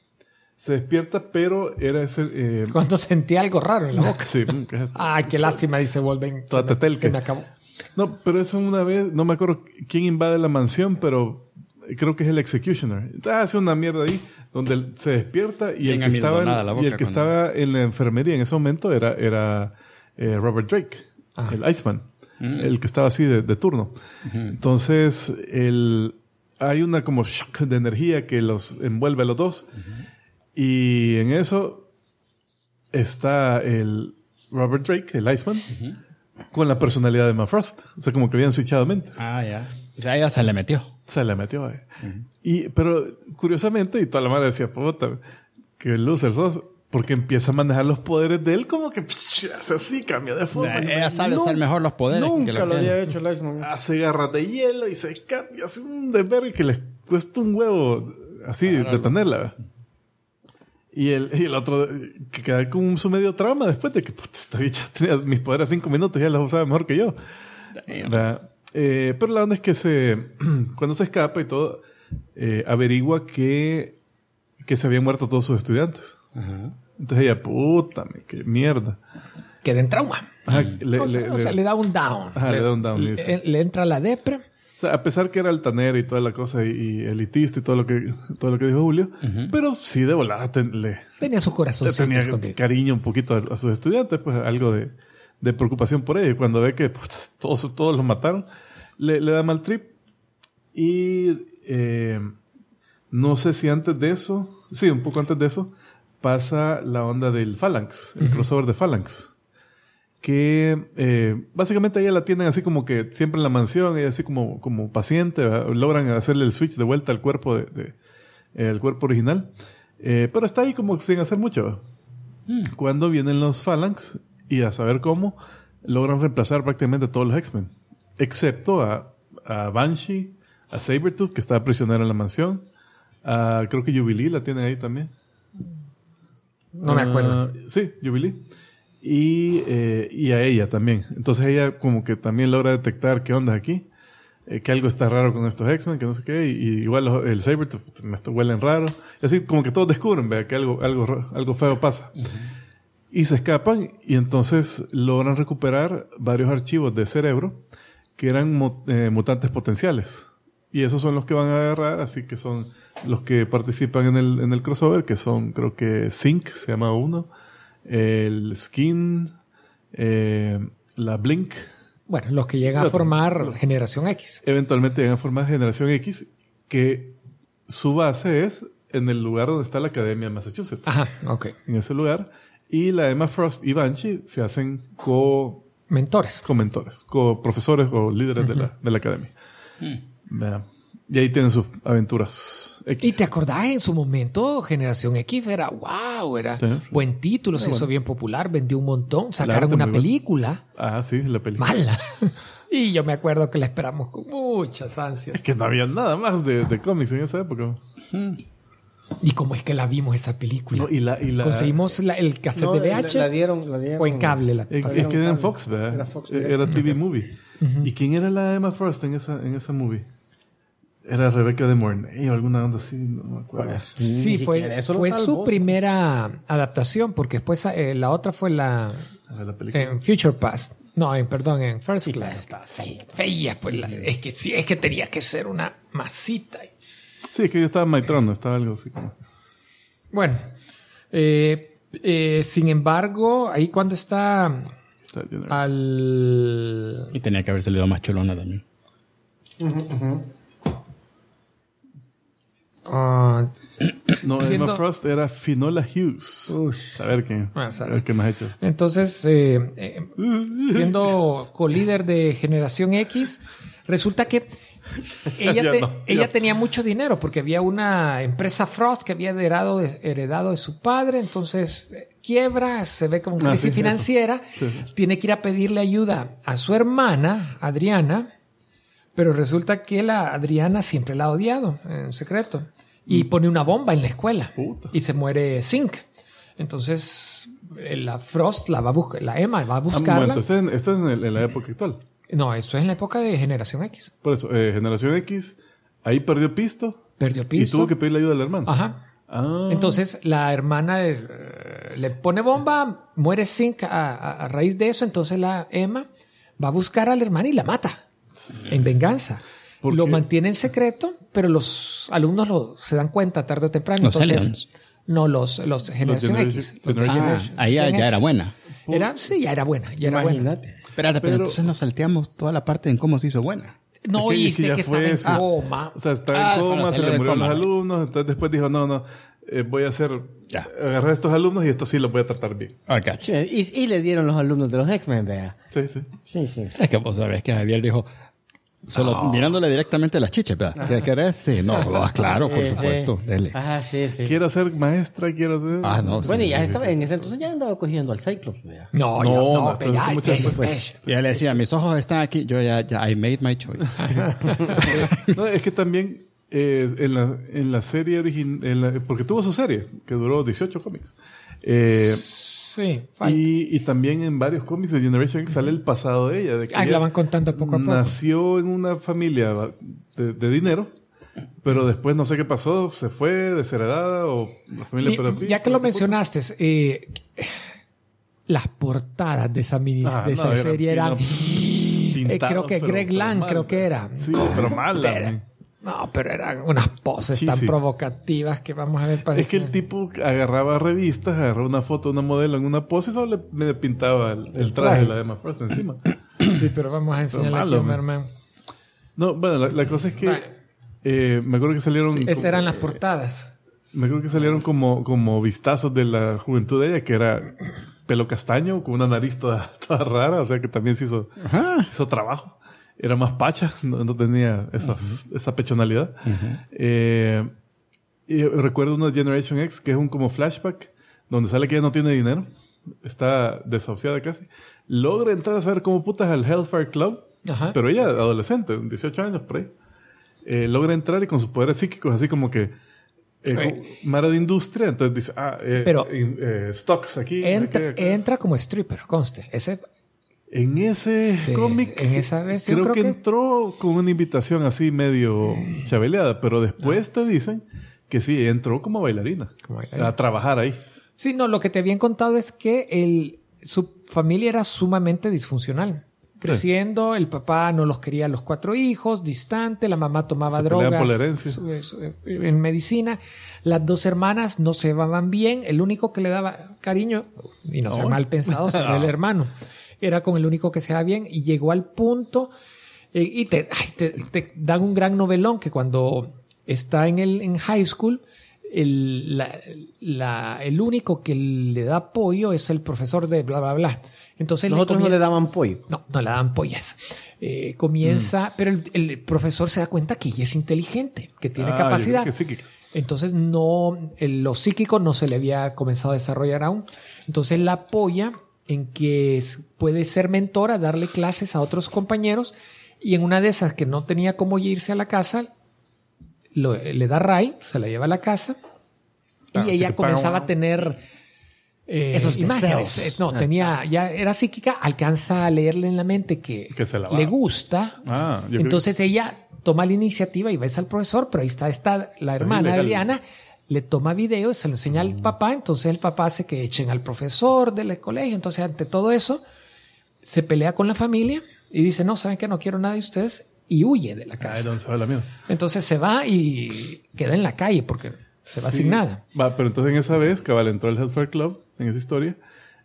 Pero era ese... Cuando sentía algo raro en la boca. Sí. ¿Qué es esto? Qué lástima, dice Wolverine. Se me acabó. No, pero eso una vez... No me acuerdo quién invade la mansión, pero creo que es el Executioner. Hace una mierda ahí donde se despierta y el que estaba en la enfermería en ese momento era Robert Drake, el Iceman. El que estaba así de turno. Entonces, hay una como shock de energía que los envuelve a los dos. Y en eso está el Robert Drake, el Iceman, con la personalidad de Emma Frost. O sea, como que habían switchado mentes. Ya. O sea, ella se le metió. Pero, curiosamente, y toda la madre decía, puta, que loser sos. Porque empieza a manejar los poderes de él como que hace así, cambia de forma. O sea, ella sabe usar mejor los poderes. Nunca lo había hecho el Iceman. Hace garras de hielo y se cambia, hace un desvergue que les cuesta un huevo así detenerla. Y el otro que queda con su medio trauma después de que esta bicha tenía mis poderes 5 minutos y ya los usaba mejor que yo. Pero la onda es que cuando se escapa y todo, averigua que se habían muerto todos sus estudiantes. Entonces ella, qué mierda. Queda en trauma. Le da un down. Le da un down. Le entra la depre. O sea, a pesar que era altanero y toda la cosa y elitista y todo lo que dijo Julio, pero sí de volada tenía su corazón tenía cariño un poquito a sus estudiantes, pues algo de preocupación por ellos. Cuando ve que todos los mataron, le da mal trip. Y no sé si antes de eso, sí, un poco antes de eso, pasa la onda del Phalanx, el crossover de Phalanx. que básicamente ella la tienen así como que siempre en la mansión, ella así como paciente, ¿verdad? Logran hacerle el switch de vuelta al cuerpo el cuerpo original, pero está ahí como sin hacer mucho, ¿verdad? Cuando vienen los Phalanx y a saber cómo logran reemplazar prácticamente a todos los X-Men, excepto a Banshee, a Sabretooth, que está prisionera en la mansión, creo que Jubilee la tienen ahí también. No me acuerdo. Sí, Jubilee. Y a ella también. Entonces ella como que también logra detectar qué onda aquí, que algo está raro con estos X-Men, que no sé qué, y igual el Sabretooth huelen raro. Y así como que todos descubren, vea, que algo feo pasa. Y se escapan y entonces logran recuperar varios archivos de cerebro que eran mutantes potenciales. Y esos son los que van a agarrar, así que son los que participan en el crossover, que son, creo que Zinc, se llama uno, el Skin, la Blink. Bueno, los que llegan a formar Generación X. Eventualmente llegan a formar Generación X, que su base es en el lugar donde está la Academia de Massachusetts. Ajá, ok. En ese lugar. Y la Emma Frost y Banshee se hacen mentores. Co-mentores, co-profesores o líderes de la academia. Vean. Y ahí tienen sus aventuras X. ¿Y te acordás en su momento? Generación X era wow, era Sí. buen título, se hizo bien popular, vendió un montón, sacaron arte una muy buena. película Sí, la película. mala. Y yo me acuerdo que la esperamos con muchas ansias. Es que no había nada más de cómics en esa época. ¿Y cómo es que la vimos esa película? No, y la ¿Conseguimos el cassette No, de VH? la dieron. ¿O en cable? es que era en Fox, ¿verdad? Era Fox, Era TV Movie. ¿Y quién era la Emma Frost en esa movie? Era Rebecca de Mornay o alguna onda así, no me acuerdo. Sí, Ni fue siquiera eso lo su salvó. primera adaptación, porque después la otra fue A ver, la película. en Future Past. No, perdón, en First Sí, pero Class. estaba fea. Fea, pues es que sí, es que tenía que ser una masita. Sí, es que ya estaba Maitron, estaba algo así como... Bueno, sin embargo, ahí cuando está al... Y tenía que haber salido más cholona también. No, siendo- Emma Frost era Finola Hughes. Ush. A ver qué más ha hecho. Entonces, siendo co-líder de Generación X, resulta que ella tenía mucho dinero porque había una empresa Frost que había heredado de su padre, entonces quiebra, se ve como crisis sí, financiera, Sí. tiene que ir a pedirle ayuda a su hermana, Adriana, pero resulta que la Adriana siempre la ha odiado en secreto y pone una bomba en la escuela Puta. y se muere Zinc. Entonces la Frost la va a buscar, la Emma va a Un buscarla. momento, esto es en la época actual. No, esto es en la época de Generación X. Por eso, Generación X, ahí perdió pisto. Perdió Y pisto. tuvo que pedirle ayuda al hermano. Ajá. Ah. Entonces la hermana le pone bomba, muere Zinc a raíz de eso. Entonces la Emma va a buscar a la hermana y la mata en venganza. ¿Por Lo qué? mantiene en secreto, pero los alumnos se dan cuenta tarde o temprano. Los Entonces, aliens. no, los Generación Generation- X. Generation Ahí ya era buena. Sí, ya era buena. Ya era buena. Imagínate. Espérate, pero entonces nos salteamos toda la parte en cómo se hizo buena. No Es oíste ya que fue estaba en eso. coma. O sea, estaba en cuando coma, se salió le de murieron coma. los alumnos. Entonces después dijo, no, voy a hacer... Ya. Agarrar a estos alumnos y estos sí los voy a tratar bien. Ok. Sí, y le dieron los alumnos de los X-Men, vea. Sí, sí. Sí. Es que vos sabés que Javier dijo, solo mirándole directamente las chiches, ¿verdad? ¿Qué querés? Sí, no, claro, por supuesto. Dele. Ajá, sí. Quiero ser maestra, quiero ser... No, sí. Bueno, y ya estaba, en ese entonces ya andaba cogiendo al Cyclops, vea. No, esto es mucho después. Y él le decía, mis ojos están aquí. Yo ya I made my choice. No, es que también en la serie original... Porque tuvo su serie, que duró 18 cómics. Sí, falta. Y también en varios cómics de Generation X sale el pasado de ella. De que La ella van contando poco a poco. nació en una familia de dinero, pero después no sé qué pasó, se fue desheredada o la familia perdió piso, Ya que lo no sé. mencionaste, las portadas de esa de esa eran serie eran... pintadas, creo que pero Greg Land, mal, creo que era. Sí, pero mal. No, pero eran unas poses tan Sí. provocativas que vamos a ver. Es que parecían. el tipo agarraba revistas, agarraba una foto de una modelo en una pose y solo le pintaba el traje de la Emma Frost encima. Sí, pero vamos a enseñarle malo, aquí a man. Merman. No, bueno, la cosa es que me acuerdo que salieron... Estas eran las portadas. Me acuerdo que salieron como vistazos de la juventud de ella, que era pelo castaño, con una nariz toda rara, o sea que también se hizo trabajo. Era más pacha, no tenía esa pechonalidad. Y recuerdo una Generation X que es un como flashback donde sale que ella no tiene dinero, está desahuciada casi, logra entrar a saber cómo putas al Hellfire Club, pero ella adolescente, 18 años por ahí, logra entrar y con sus poderes psíquicos así como que mara de industria, entonces dice, stocks aquí. Entra como stripper, conste. En ese cómic, en esa versión creo que entró con una invitación así medio chabeleada, pero después te dicen que sí, entró como bailarina. A trabajar ahí. Sí, no, lo que te habían contado es que su familia era sumamente disfuncional. Creciendo, el papá no los quería a los 4 hijos, distante, la mamá tomaba drogas por la herencia. En medicina. Las 2 hermanas no se llevaban bien. El único que le daba cariño, y no sea mal pensado, era el hermano. Era con el único que se daba bien y llegó al punto y te dan un gran novelón que cuando está en high school, el único que le da apoyo es el profesor de bla, bla, bla. Entonces los otros no le daban apoyo. No le daban pollas. Comienza, pero el profesor se da cuenta que ella es inteligente, que tiene capacidad. Que sí. Entonces lo psíquico no se le había comenzado a desarrollar aún. Entonces la apoya en que puede ser mentora, darle clases a otros compañeros, y en una de esas que no tenía cómo irse a la casa, le da ray, se la lleva a la casa y ella comenzaba a tener esos imágenes. Deseos. Ya era psíquica, alcanza a leerle en la mente que le gusta. Entonces ella toma la iniciativa y ves al profesor, pero ahí está la hermana de Eliana, le toma video y se lo enseña al papá. Entonces el papá hace que echen al profesor del colegio. Entonces ante todo eso se pelea con la familia y dice, no, ¿saben qué? No quiero nada de ustedes, y huye de la casa. ¿Dónde se va la mierda? Entonces se va y queda en la calle porque se va sin nada. Pero entonces en esa vez, cabal, entró al Hellfire Club, en esa historia,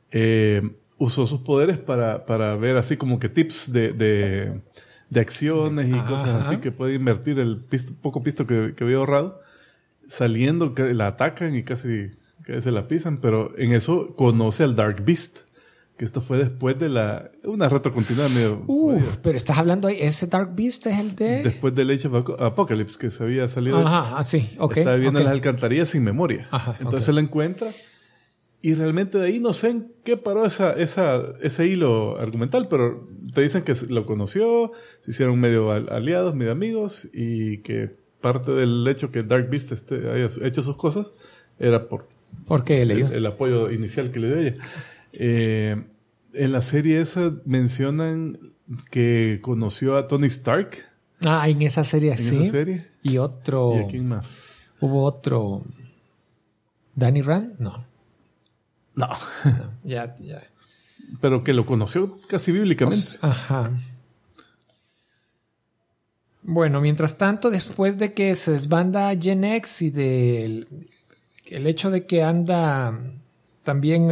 usó sus poderes para ver así como que tips de acciones y cosas así que puede invertir el poco pisto que había ahorrado. Saliendo, la atacan y casi se la pisan, pero en eso conoce al Dark Beast, que esto fue después de una retrocontinuidad medio... pero estás hablando ahí, ese Dark Beast es el de... Después del Age of Apocalypse, que se había salido... sí, ok. Estaba viviendo en las alcantarillas sin memoria. Entonces se la encuentra y realmente de ahí no sé en qué paró ese hilo argumental, pero te dicen que lo conoció, se hicieron medio aliados, medio amigos, y que parte del hecho que Dark Beast haya hecho sus cosas era ¿Por qué he leído? El apoyo inicial que le dio ella. En la serie esa mencionan que conoció a Tony Stark. En esa serie, sí. En esa serie. Y otro... ¿Y a quién más? Hubo otro... ¿Danny Rand? No. Ya. Pero que lo conoció casi bíblicamente. Bueno, mientras tanto, después de que se desbanda Gen X y del el hecho de que anda también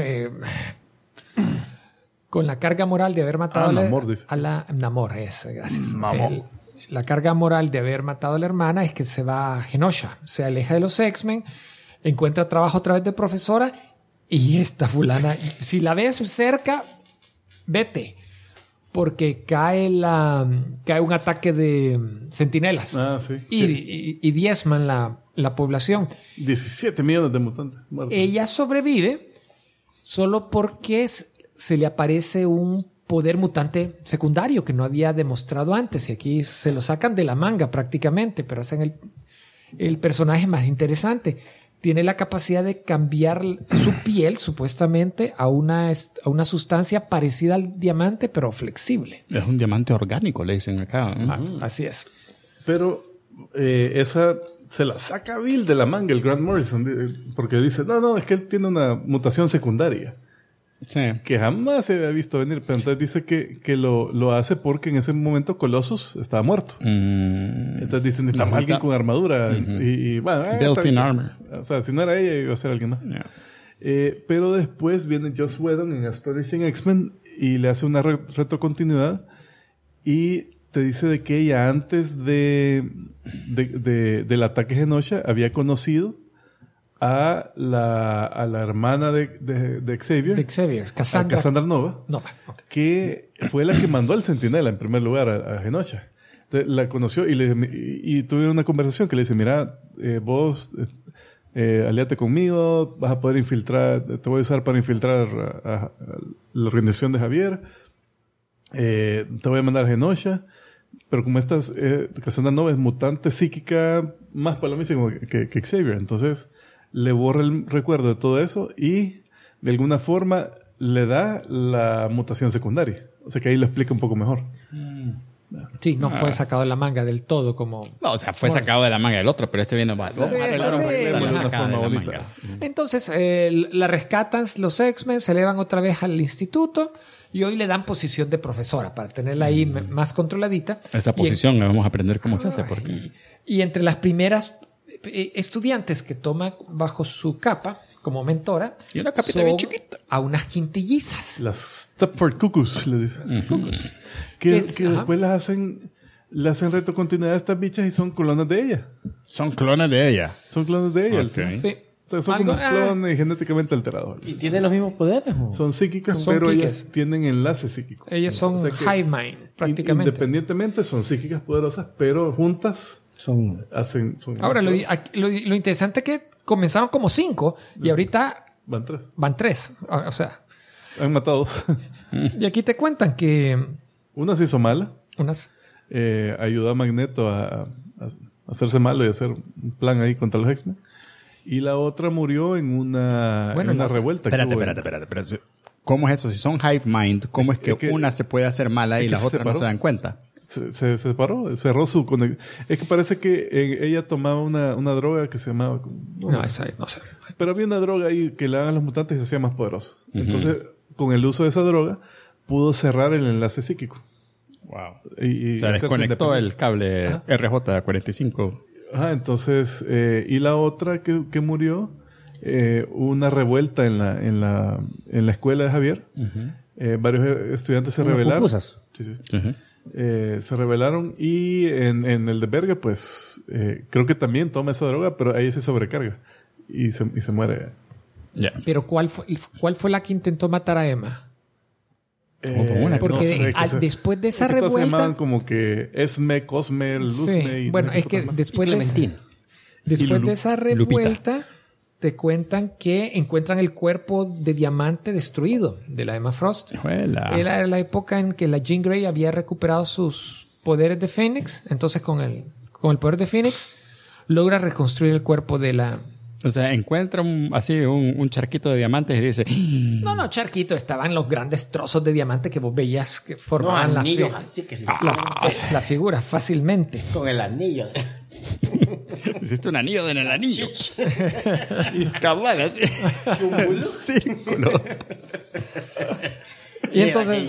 con la carga moral de haber matado Namor, gracias. La carga moral de haber matado a la hermana es que se va a Genosha, se aleja de los X-Men, encuentra trabajo otra vez de profesora, y esta fulana, si la ves cerca, vete. Porque cae un ataque de centinelas. Y diezman la población. 17 millones de mutantes muertos. Ella sobrevive solo porque se le aparece un poder mutante secundario que no había demostrado antes. Y aquí se lo sacan de la manga prácticamente, pero hacen el personaje más interesante. Tiene la capacidad de cambiar su piel, supuestamente, a una sustancia parecida al diamante, pero flexible. Es un diamante orgánico, le dicen acá. Así es. Pero esa se la saca Bill de la manga, el Grant Morrison, porque dice, no, es que él tiene una mutación secundaria. Sí. Que jamás se había visto venir. Pero entonces dice que lo hace porque en ese momento Colossus estaba muerto. Entonces dicen, necesitamos alguien con armadura. Y bueno, built-in armor. O sea, si no era ella, iba a ser alguien más. Yeah. Pero después viene Joss Whedon en Astonishing X-Men y le hace una retrocontinuidad y te dice de que ella antes del ataque Genosha había conocido a la hermana de Xavier. De Xavier, a Cassandra. Cassandra Nova. Nova, ok. Que fue la que mandó al Centinela en primer lugar a Genosha. Entonces, la conoció y tuve una conversación que le dice, mira, vos aliate conmigo, vas a poder infiltrar, te voy a usar para infiltrar a la organización de Javier, te voy a mandar a Genosha, pero como estas, Cassandra Nova es mutante psíquica más palomísima que Xavier, entonces le borra el recuerdo de todo eso y de alguna forma le da la mutación secundaria. O sea que ahí lo explica un poco mejor. Sí, no fue sacado de la manga del todo como... No, o sea, fue sacado de la manga del otro, pero este viene mal. Sí, Entonces, la rescatan los X-Men, se elevan otra vez al instituto y hoy le dan posición de profesora para tenerla ahí más controladita. Esa posición vamos a aprender cómo se hace. Porque... Y entre las primeras estudiantes que toma bajo su capa como mentora y una capita son bien chiquita. A unas quintillizas. Las Stepford Cuckoos, le dicen. Cuckoos. Que después le hacen retrocontinuidad a estas bichas y son clones de ella. Son clones de ella. Son clones de ella. Okay. Sí. O sea, son como clones genéticamente alterados. ¿Y tienen los mismos poderes? Son psíquicas, Son pero psíquicas. ellas tienen enlaces psíquicos. Ellas son O sea que hive mind, prácticamente. Independientemente son psíquicas poderosas, pero juntas Son... hacen... Ahora, lo interesante es que comenzaron como 5 y ahorita Van 3. van 3. O sea, Han matado 2. y aquí te cuentan que Una se hizo mala. unas... Ayudó a Magneto a hacerse malo y hacer un plan ahí contra los X-Men. Y la otra murió en una revuelta. Espérate. ¿Cómo es eso? Si son hive mind, ¿cómo es que una se puede hacer mala y las otras no se dan cuenta? Se separó, cerró su conexión. Es que parece que ella tomaba una droga que se llamaba... No, esa no sé. Pero había una droga ahí que le daban a los mutantes y se hacía más poderosos. Entonces, con el uso de esa droga, pudo cerrar el enlace psíquico. Wow. Y o sea, desconectó el cable RJ45. Ajá, entonces... y la otra que murió, una revuelta en la escuela de Javier. Varios estudiantes se rebelaron. Sí. Se rebelaron y en el de Verga, pues creo que también toma esa droga, pero ahí se sobrecarga y se muere. Yeah. Pero ¿cuál fue la que intentó matar a Emma? Porque no sé, después de esa todas se revuelta... llamaban como que Esme, Cosme, Luzme. Sí. Y Bueno, es que después de esa revuelta te cuentan que encuentran el cuerpo de diamante destruido de la Emma Frost. Era la época en que la Jean Grey había recuperado sus poderes de Fénix. Entonces con el poder de Fénix logra reconstruir el cuerpo de la... O sea, encuentra un charquito de diamantes y dice... No, charquito. Estaban los grandes trozos de diamante que vos veías que formaban anillos así que la figura fácilmente. Con el anillo. Hiciste un anillo en el anillo. Cabal, así. Un círculo. Y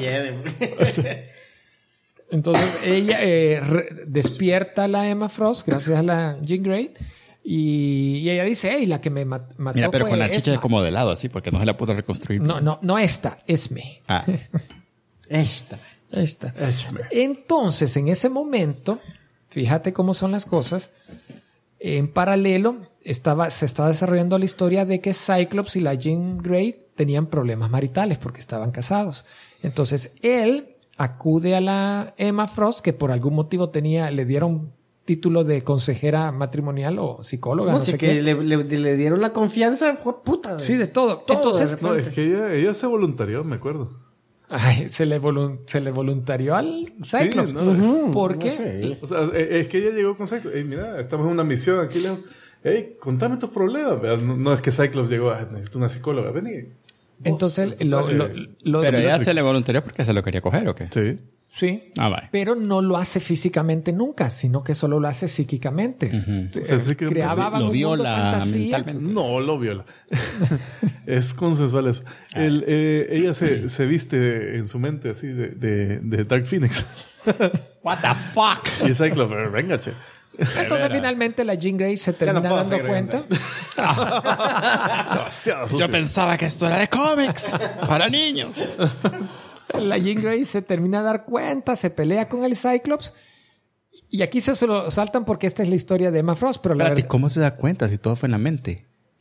entonces ella despierta a la Emma Frost gracias a la Jean Grey y ella dice, hey, la que me mató. Mira, pero fue con la chicha Esma. como de lado así porque no se la pudo reconstruir. No esta, Esme. Esta. Entonces, en ese momento, fíjate cómo son las cosas. En paralelo, se estaba desarrollando la historia de que Cyclops y la Jean Grey tenían problemas maritales porque estaban casados. Entonces, él acude a la Emma Frost, que por algún motivo le dieron título de consejera matrimonial o psicóloga, no sé qué. Que le dieron la confianza, puta. Sí, de todo. Entonces, No, es que ella se voluntarió, me acuerdo. se le voluntarió al Cyclops. Sí, ¿no? ¿Por qué? O sea, es que ella llegó con Cyclops. Hey, mira, estamos en una misión aquí, Leo. Hey, contame tus problemas. No es que Cyclops llegó, necesito una psicóloga. Vení. Entonces, pero ella se le voluntarió porque se lo quería coger, ¿o qué? Sí. Sí, vale. Pero no lo hace físicamente nunca, sino que solo lo hace psíquicamente. O sea, sí que Creaba lo un viola mundo fantasía. mentalmente. No, lo viola. Es consensual eso. Ella se viste en su mente así de Dark Phoenix. What the fuck? Y Cyclops, venga, che. Entonces finalmente la Jean Grey se termina puedo dando seguir cuenta. Demasiado sucio. Yo pensaba que esto era de cómics para niños. La Jean Grey se termina de dar cuenta, se pelea con el Cyclops. Y aquí se lo saltan porque esta es la historia de Emma Frost. Pero Espérate, ¿cómo se da cuenta si todo fue en la mente?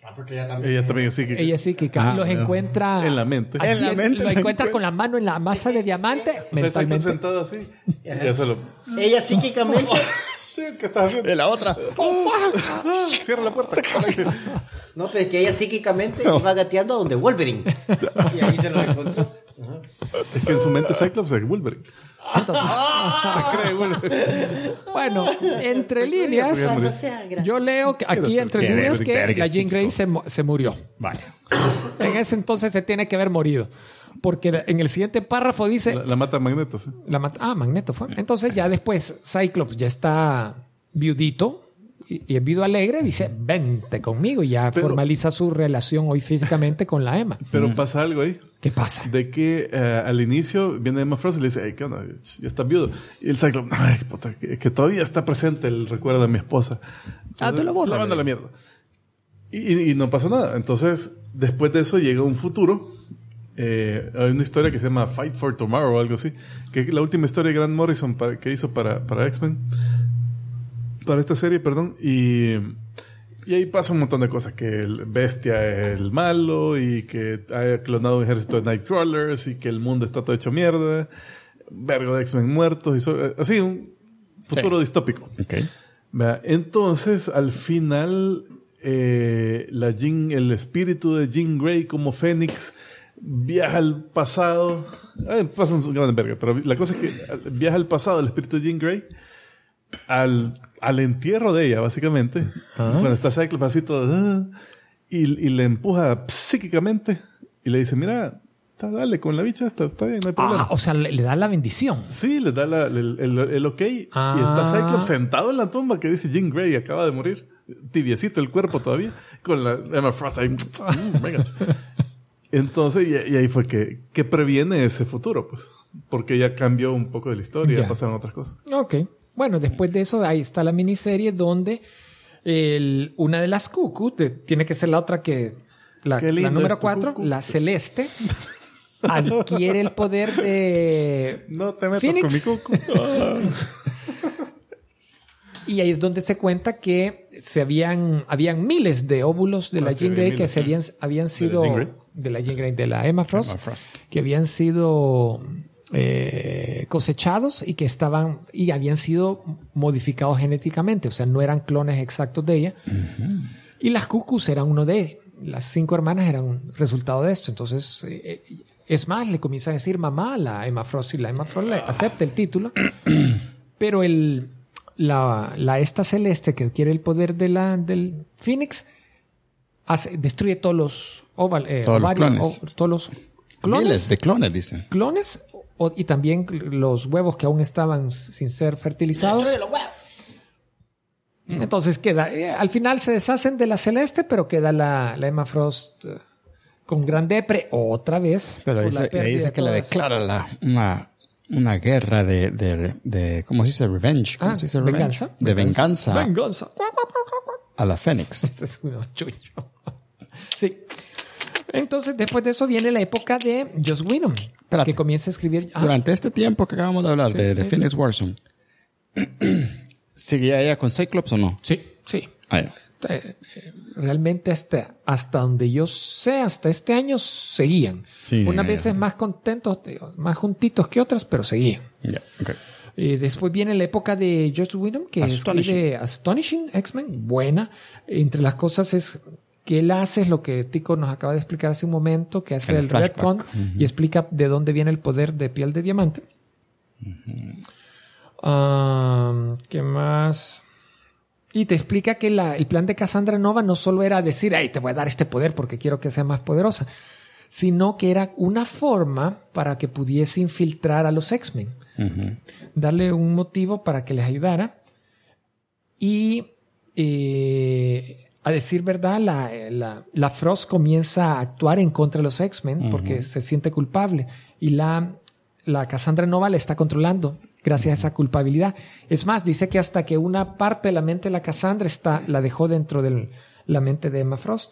Porque ella también. Ella también es psíquica. Ella es psíquica. Los encuentra En la mente. así, En la mente lo la encuentra con la mano en la masa de diamante O sea, está mentalmente. sentado así. Y eso lo... Ella psíquicamente. Shit, ¿qué estás haciendo? De la otra. Cierra la puerta. No, pero es que ella psíquicamente iba gateando a donde Wolverine. Y ahí se lo encontró. Ajá. Es que en su mente Cyclops es Wolverine. Entonces, Se cree Wolverine. bueno, entre líneas, Cuando sea grande. yo leo que aquí entre líneas que la Jean Grey se murió. Vaya. En ese entonces se tiene que haber morido. Porque en el siguiente párrafo dice... La mata Magneto, sí. Magneto fue. Entonces ya después Cyclops ya está viudito y en viudo alegre dice, vente conmigo y ya formaliza su relación hoy físicamente con la Emma. Pero pasa algo ahí. ¿Qué pasa? De que al inicio viene Emma Frost y le dice, hey, ¿qué onda? Ya está viudo. Y el Cyclops, ay, puta, que todavía está presente el recuerdo de mi esposa. Entonces, te lo borro. la manda a la mierda. Y no pasa nada. Entonces, después de eso llega un futuro. Hay una historia que se llama Fight for Tomorrow o algo así. Que es la última historia de Grant Morrison que hizo para X-Men. Para esta serie, perdón. Y ahí pasa un montón de cosas. Que el Bestia es el malo y que ha clonado un ejército de Nightcrawlers y que el mundo está todo hecho mierda. Vergo de X-Men muertos. Así, un futuro distópico. Ok. ¿Verdad? Entonces, al final, el espíritu de Jean Grey como Fénix viaja al pasado. Pasa un gran verga, pero la cosa es que viaja al pasado el espíritu de Jean Grey al entierro de ella, básicamente. Cuando está Cyclops así todo, y le empuja psíquicamente y le dice, mira, dale con la bicha esta, está bien, no hay problema. O sea, le da la bendición. Sí, le da el ok. Y está Cyclops sentado en la tumba que dice Jean Grey acaba de morir. Tibiecito el cuerpo todavía. Con la Emma Frost ahí. Venga. Entonces, y ahí fue que previene ese futuro, pues. Porque ya cambió un poco de la historia, Ya. pasaron otras cosas. Ok. Bueno, después de eso, ahí está la miniserie donde una de las Cuckoo, tiene que ser la otra que... La Qué linda número es tu 4, cucú. la Celeste, adquiere el poder de No te metas Phoenix. con mi cuco. Y ahí es donde se cuenta que habían miles de óvulos de la sí, Jean Grey que miles. se habían sido... Jean Grey? De la Jean Grey, de la Emma Frost. Emma Frost. Que habían sido cosechados y que habían sido modificados genéticamente. O sea, no eran clones exactos de ella. Y las Cuckoos eran uno de... Las 5 hermanas eran un resultado de esto. Entonces, es más, le comienza a decir mamá a la Emma Frost y la Emma Frost le acepta el título. Pero esta Celeste que adquiere el poder del Phoenix destruye todos los ovarios, todos los clones. Miles de clones, dicen. Clones y también los huevos que aún estaban sin ser fertilizados. Destruye los huevos. Entonces queda, al final se deshacen de la Celeste, pero queda la Emma Frost con gran depre otra vez. Pero por la ahí pérdida dice de que le todas. declara una guerra de ¿cómo se dice? Revenge. ¿Cómo se dice? venganza. Revenge? De venganza Venganza. a la Fénix. Ese es uno chucho. Sí. Entonces, después de eso viene la época de Joss Whedon, Espérate. que comienza a escribir... Durante este tiempo que acabamos de hablar de Phoenix Warzone, ¿seguía ella con Cyclops o no? Sí, sí. Ah, ya. Realmente hasta donde yo sé, hasta este año seguían. Sí, Unas veces más contentos, más juntitos que otras, pero seguían. Ya, ok. Después viene la época de Joss Whedon, que escribe Astonishing X-Men, buena. Entre las cosas es que él hace lo que Tico nos acaba de explicar hace un momento, que hace El el flashback. retcon y explica de dónde viene el poder de piel de diamante. ¿Qué más? Y te explica que el plan de Cassandra Nova no solo era decir, hey, te voy a dar este poder porque quiero que sea más poderosa, sino que era una forma para que pudiese infiltrar a los X-Men. Darle un motivo para que les ayudara. Y a decir verdad, la Frost comienza a actuar en contra de los X-Men porque se siente culpable. Y la Cassandra Nova la está controlando gracias a esa culpabilidad. Es más, dice que hasta que una parte de la mente de la Cassandra la dejó dentro de la mente de Emma Frost.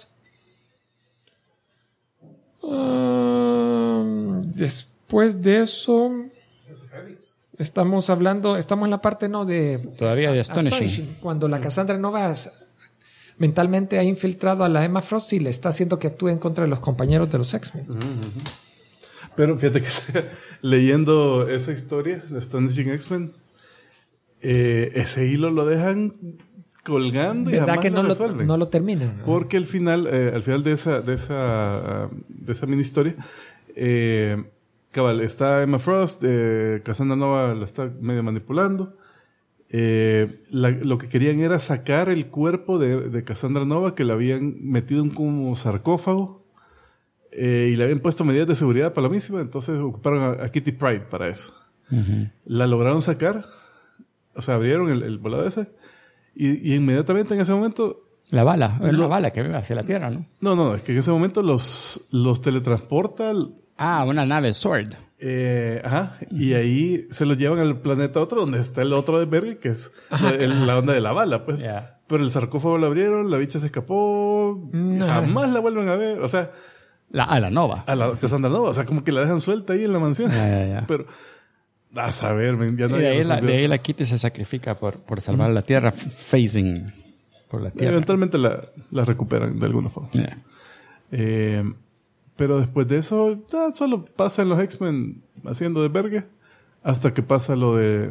Después de eso, estamos en la parte de Todavía de Astonishing. Cuando la Cassandra Nova mentalmente ha infiltrado a la Emma Frost y le está haciendo que actúe en contra de los compañeros de los X-Men. Pero fíjate que leyendo esa historia de Astonishing X-Men, ese hilo lo dejan colgando y ¿Verdad jamás que lo resuelven. no lo terminan? Porque al final de esa mini historia, cabal, está Emma Frost, Cassandra Nova la está medio manipulando. Lo que querían era sacar el cuerpo de Cassandra Nova, que la habían metido en como sarcófago y le habían puesto medidas de seguridad para la misma. Entonces ocuparon a Kitty Pryde para eso. La lograron sacar, o sea, abrieron el volado ese y inmediatamente en ese momento La bala. Es la bala que va hacia la Tierra, ¿no? no, es que en ese momento los teletransporta Una nave Sword. y ahí se los llevan al planeta otro donde está el otro de Berge, que es la onda de la bala, pues. Yeah. Pero el sarcófago lo abrieron, la bicha se escapó, jamás la vuelven a ver, o sea, La Nova. a la Cassandra Nova, o sea, como que la dejan suelta ahí en la mansión. Ya. Pero, a saber, ya Y no de ahí la Kitty se sacrifica por salvar la Tierra, facing por la Tierra. Eventualmente la recuperan de alguna forma. Yeah. Pero después de eso, solo pasan los X-Men haciendo de verga hasta que pasa lo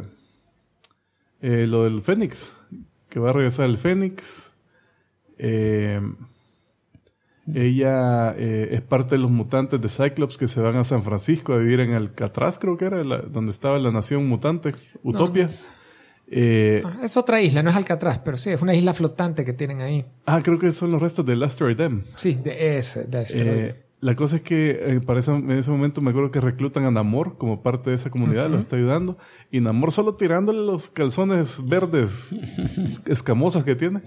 del Fénix, que va a regresar el Fénix. Ella es parte de los mutantes de Cyclops que se van a San Francisco a vivir en Alcatraz, creo que era, donde estaba la nación mutante, Utopia. Es otra isla, no es Alcatraz, pero sí, es una isla flotante que tienen ahí. Creo que son los restos del Asteroid M. Sí, de ese. La cosa es que en ese momento me acuerdo que reclutan a Namor como parte de esa comunidad, lo está ayudando. Y Namor solo tirándole los calzones verdes escamosos que tiene.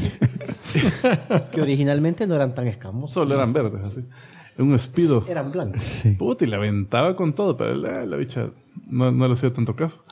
Que originalmente no eran tan escamosos. Solo eran verdes, así. Un espido. Eran blancos. Puta, y la aventaba con todo, pero la bicha no le hacía tanto caso.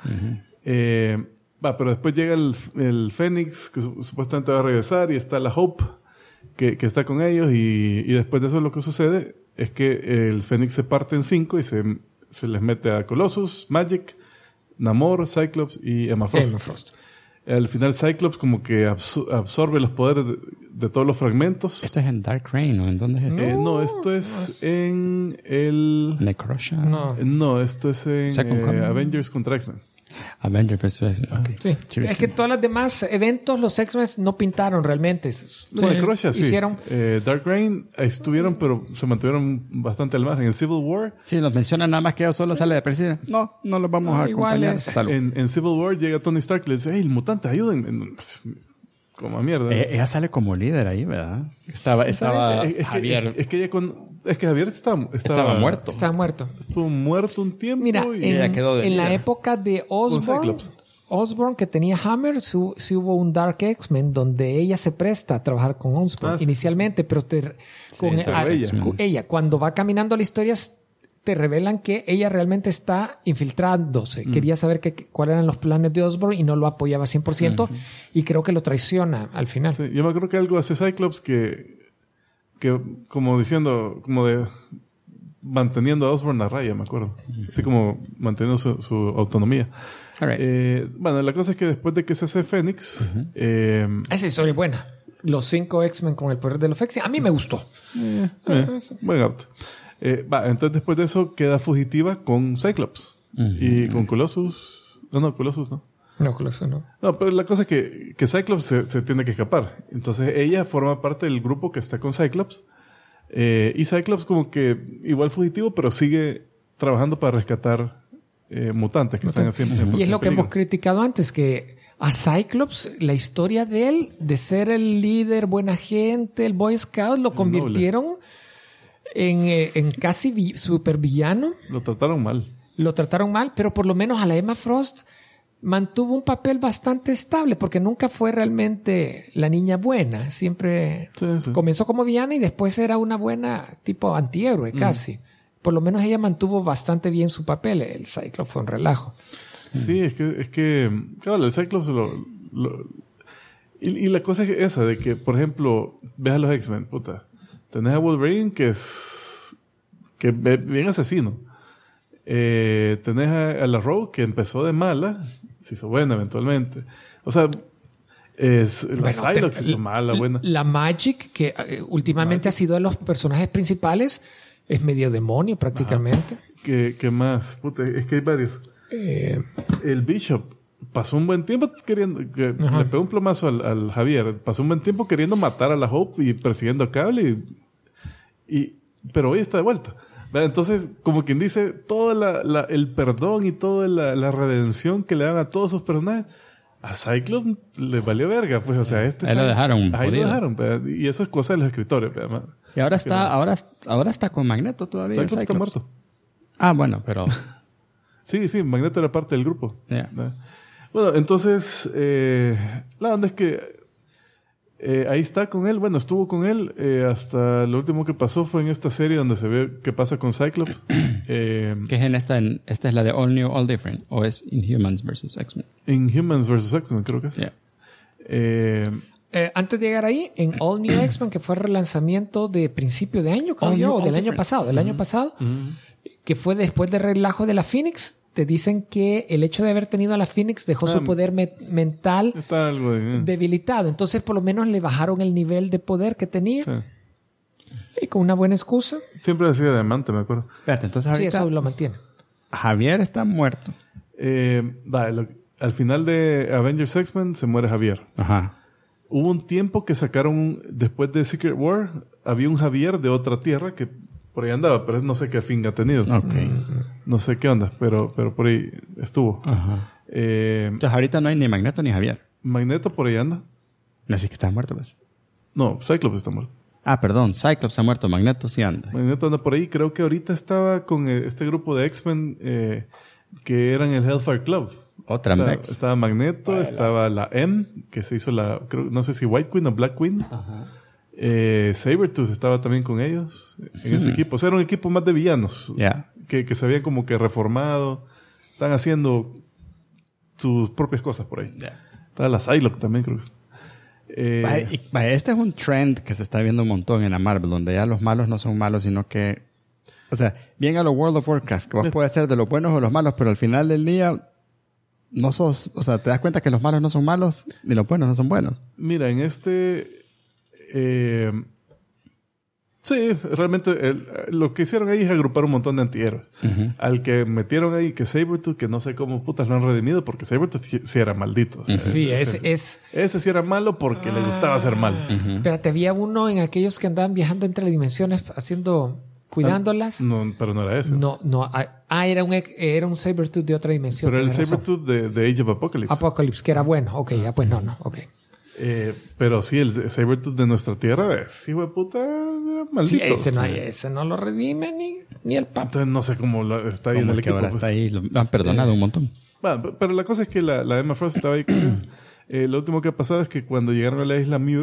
Pero después llega el Fénix, que supuestamente va a regresar, y está la Hope, que está con ellos, y después de eso lo que sucede es que el Fénix se parte en 5 y se les mete a Colossus, Magic, Namor, Cyclops y Emma Frost. Al final Cyclops como que absorbe los poderes de todos los fragmentos. ¿Esto es en Dark Reign o en dónde es esto? No, esto es en el... Necrosha. No, esto es en Avengers contra X-Men. Avengers vs. Okay. Sí. Es que todos los demás eventos los X-Men no pintaron realmente. Necrosha sí. Hicieron... Dark Reign estuvieron, pero se mantuvieron bastante al margen. En Civil War... Sí, nos mencionan nada más que ellos solo sale de presidencia. No los vamos a acompañar. En Civil War llega Tony Stark y le dice, hey, el mutante, ayúdenme. Como a mierda. Ella sale como líder ahí, ¿verdad? Estaba Javier. Es que Javier estaba muerto. Estaba muerto. Estuvo muerto un tiempo. Mira, y ella quedó de en la líder. época de Osborn, que tenía Hammer, sí hubo un Dark X-Men donde ella se presta a trabajar con Osborn inicialmente, pero ella, cuando va caminando la historia, te revelan que ella realmente está infiltrándose. Quería saber cuáles eran los planes de Osborn y no lo apoyaba 100%, y creo que lo traiciona al final. Sí, yo me acuerdo que algo hace Cyclops que como diciendo, como de manteniendo a Osborn a raya, me acuerdo. Así como manteniendo su autonomía. La cosa es que después de que se hace Fénix... Esa historia es buena. Los 5 X-Men con el poder de los X. A mí me gustó. Buen auto. Entonces después de eso queda fugitiva con Cyclops. Y con Colossus... Colossus no. No, Colossus no. No, pero la cosa es que Cyclops se tiene que escapar. Entonces ella forma parte del grupo que está con Cyclops. Y Cyclops como que igual fugitivo, pero sigue trabajando para rescatar mutantes que están haciendo. Y es lo que hemos criticado antes, que a Cyclops, la historia de él, de ser el líder, buena gente, el Boy Scout, lo convirtieron en casi supervillano. Lo trataron mal, pero por lo menos a la Emma Frost mantuvo un papel bastante estable, porque nunca fue realmente la niña buena. Siempre comenzó como villana y después era una buena tipo antihéroe casi. Por lo menos ella mantuvo bastante bien su papel. El Cyclops fue un relajo. Sí, es que claro, el Cyclops y la cosa es esa, de que, por ejemplo, ves a los X-Men, puta. Tenés a Wolverine, que es bien asesino. Tenés a la Rogue, que empezó de mala, se hizo buena eventualmente. O sea, Es la Bueno, Psylocke hizo mala, buena. La Magic, que últimamente ha sido de los personajes principales, es medio demonio prácticamente. ¿Qué más? Puta, es que hay varios. El Bishop pasó un buen tiempo queriendo... le pegó un plomazo al Javier. Pasó un buen tiempo queriendo matar a la Hope y persiguiendo a Cable. Pero hoy está de vuelta. Entonces, como quien dice, todo el perdón y toda la redención que le dan a todos sus personajes, a Cyclops le valió verga. Pues, o sea, ahí lo dejaron. Ahí lo dejaron. Y eso es cosa de los escritores. Y ahora está con Magneto todavía. Cyclops está muerto. Ah, bueno, pero... Sí, Magneto era parte del grupo. Yeah. Bueno, entonces, la onda es que ahí está con él. Bueno, estuvo con él hasta lo último que pasó fue en esta serie donde se ve qué pasa con Cyclops. ¿Qué es en esta es la de All New, All Different? ¿O es Inhumans vs. X-Men? Inhumans vs. X-Men, creo que es. Yeah. Antes de llegar ahí, en All New X-Men, que fue el relanzamiento de principio de año, creo yo, o del año pasado, que fue después del relajo de la Phoenix. Te dicen que el hecho de haber tenido a la Phoenix dejó su poder mental está algo debilitado. Entonces, por lo menos le bajaron el nivel de poder que tenía. Sí. Y con una buena excusa. Siempre decía diamante, me acuerdo. Espérate, entonces Sí, ahorita eso lo mantiene. Javier está muerto. Al final de Avengers X-Men se muere Javier. Ajá. Hubo un tiempo que sacaron, después de Secret War, había un Javier de otra tierra que por ahí andaba, pero no sé qué fin ha tenido. Ok. No sé qué onda, pero por ahí estuvo. Ajá. Entonces ahorita no hay ni Magneto ni Javier. Magneto por ahí anda. No sé que está muerto, pues. No, Cyclops está muerto. Ah, perdón. Cyclops está muerto. Magneto sí anda. Magneto anda por ahí. Creo que ahorita estaba con este grupo de X-Men que eran el Hellfire Club. Otra Mex. Estaba Magneto, estaba la M, que se hizo no sé si White Queen o Black Queen. Ajá. Sabretooth estaba también con ellos en ese equipo. O sea, era un equipo más de villanos. Ya. Que se habían como que reformado. Están haciendo sus propias cosas por ahí. Yeah. Estaba la Psylocke también, creo que Este es un trend que se está viendo un montón en la Marvel, donde ya los malos no son malos, sino que... O sea, bien a lo World of Warcraft, que vos puedes ser de los buenos o los malos, pero al final del día no sos... O sea, te das cuenta que los malos no son malos, ni los buenos no son buenos. Mira, en sí, realmente lo que hicieron ahí es agrupar un montón de antihéroes. Uh-huh. Al que metieron ahí, que Sabretooth, que no sé cómo putas lo han redimido, porque Sabretooth sí era maldito. O sea, Sí, ese sí era malo porque le gustaba ser malo. Uh-huh. Espérate, había uno en aquellos que andaban viajando entre dimensiones, cuidándolas. No, pero no era ese. No. Era un Sabretooth de otra dimensión. Pero el tienes razón. Sabretooth de Age of Apocalypse. Apocalypse, que era bueno. Ok, ya pues no. Ok. Pero sí, el Sabretooth de nuestra tierra es, hijo de puta, era maldito. Sí, ese no lo redime ni el Papa. Entonces no sé cómo está ahí en Como el que equipo. ahora está ahí, lo han perdonado un montón. Bueno, pero la cosa es que la Emma Frost estaba ahí con ellos. Lo último que ha pasado es que cuando llegaron a la isla Muir,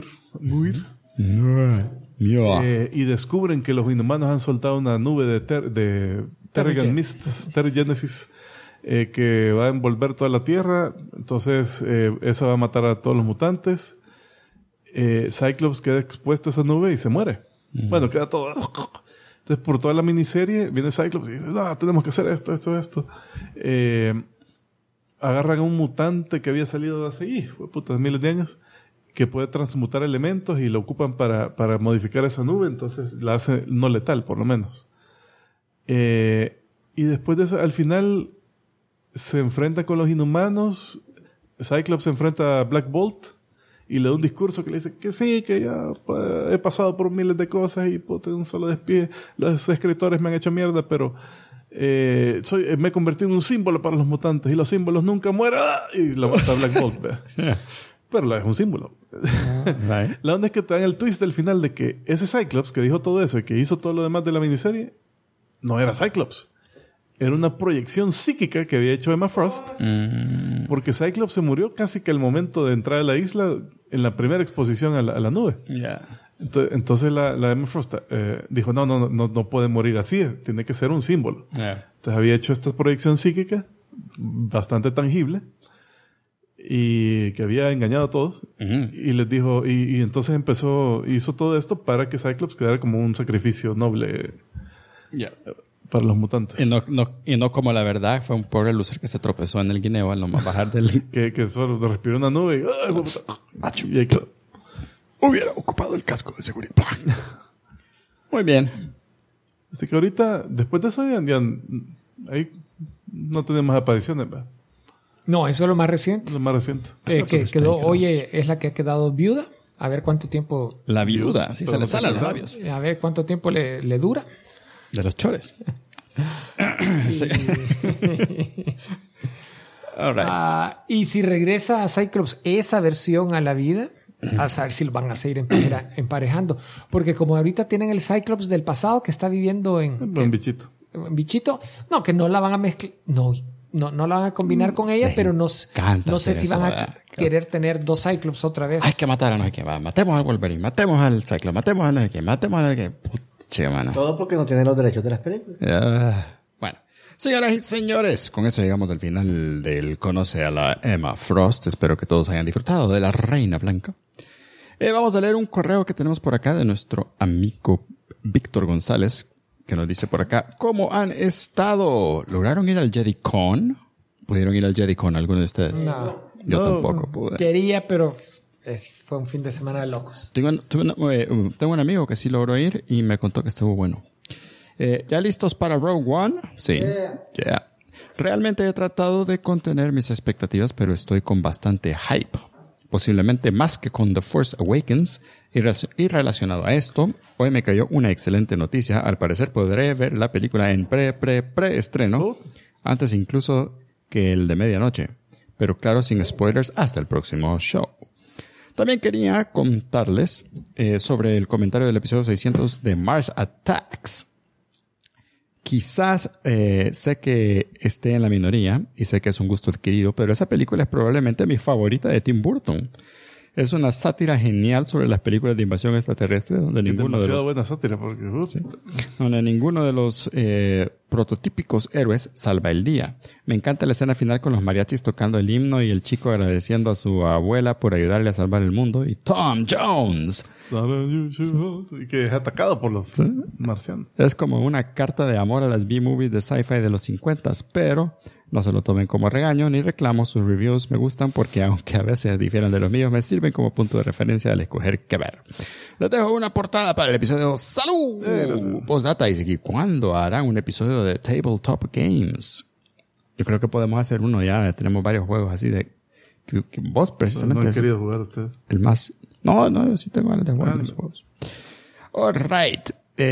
y descubren que los inhumanos han soltado una nube de Terrigen Mists, Terrigenesis, que va a envolver toda la Tierra. Entonces, eso va a matar a todos los mutantes. Cyclops queda expuesto a esa nube y se muere. Bueno, queda todo... Entonces, por toda la miniserie, viene Cyclops y dice, no, tenemos que hacer esto. Agarran a un mutante que había salido de hace miles de años, que puede transmutar elementos y lo ocupan para modificar esa nube. Entonces, la hace no letal, por lo menos. Y después de eso, al final... se enfrenta con los inhumanos. Cyclops se enfrenta a Black Bolt y le da un discurso que le dice que sí, que ya he pasado por miles de cosas y un solo despide. Los escritores me han hecho mierda, pero me he convertido en un símbolo para los mutantes y los símbolos nunca mueren. Y lo mata a Black Bolt. Pero es un símbolo. La onda es que te dan el twist del final de que ese Cyclops que dijo todo eso y que hizo todo lo demás de la miniserie no era Cyclops. Era una proyección psíquica que había hecho Emma Frost. Porque Cyclops se murió casi que al momento de entrar a la isla en la primera exposición a la nube. Yeah. Entonces la Emma Frost dijo, no puede morir así. Tiene que ser un símbolo. Yeah. Entonces había hecho esta proyección psíquica bastante tangible y que había engañado a todos. Uh-huh. Y les dijo... Y entonces hizo todo esto para que Cyclops quedara como un sacrificio noble. Yeah. Para los mutantes. Y no como la verdad, fue un pobre loser que se tropezó en el guineo al nomás bajar del... que solo respiró una nube Achu. Y ahí quedó. Hubiera ocupado el casco de seguridad. Muy bien. Así que ahorita, después de eso, ya ahí no tenemos apariciones, ¿verdad? No, eso es lo más reciente. Lo más reciente. Que quedó, oye, es la que ha quedado viuda. A ver cuánto tiempo. La viuda, sí, se le salen los labios. A ver cuánto tiempo le dura. De los chores. Sí. All right. Y si regresa a Cyclops esa versión a la vida, a saber si lo van a seguir emparejando. Porque como ahorita tienen el Cyclops del pasado que está viviendo Un bichito. en Bichito, no, que no la van a mezclar. No la van a combinar con ella, pero no sé si van a querer tener dos Cyclops otra vez. Hay que matar a no sé quién. Matemos al Wolverine, matemos al Cyclops, matemos a no sé quién, matemos a no sé quién. Pucha, mano. Todo porque no tienen los derechos de las películas. Bueno, señoras y señores, con eso llegamos al final del Conoce a la Emma Frost. Espero que todos hayan disfrutado de la Reina Blanca. Vamos a leer un correo que tenemos por acá de nuestro amigo Víctor González, que nos dice por acá: ¿cómo han estado? ¿Lograron ir al JediCon? ¿Pudieron ir al JediCon alguno de ustedes? No. Yo tampoco pude. Quería, pero fue un fin de semana de locos. Tengo un amigo que sí logró ir y me contó que estuvo bueno. ¿Ya listos para Rogue One? Sí. Yeah. Realmente he tratado de contener mis expectativas, pero estoy con bastante hype. Posiblemente más que con The Force Awakens. Y relacionado a esto, hoy me cayó una excelente noticia. Al parecer podré ver la película en pre-estreno, antes incluso que el de medianoche. Pero claro, sin spoilers, hasta el próximo show. También quería contarles sobre el comentario del episodio 600 de Mars Attacks. Quizás sé que esté en la minoría y sé que es un gusto adquirido, pero esa película es probablemente mi favorita de Tim Burton. Es una sátira genial sobre las películas de invasión extraterrestre donde buena sátira porque sí, donde ninguno de los prototípicos héroes salva el día. Me encanta la escena final con los mariachis tocando el himno y el chico agradeciendo a su abuela por ayudarle a salvar el mundo. Y Tom Jones, y que es atacado por los marcianos. Es como una carta de amor a las B-movies de sci-fi de los 50s, pero no se lo tomen como regaño ni reclamo. Sus reviews me gustan porque, aunque a veces difieren de los míos, me sirven como punto de referencia al escoger qué ver. Les dejo una portada para el episodio ¡Salud! Postdata dice que ¿cuándo harán un episodio de Tabletop Games? Yo creo que podemos hacer uno ya. Tenemos varios juegos así de que vos precisamente... No han querido jugar ustedes. El más... No, yo sí tengo ganas de jugar los juegos. All right.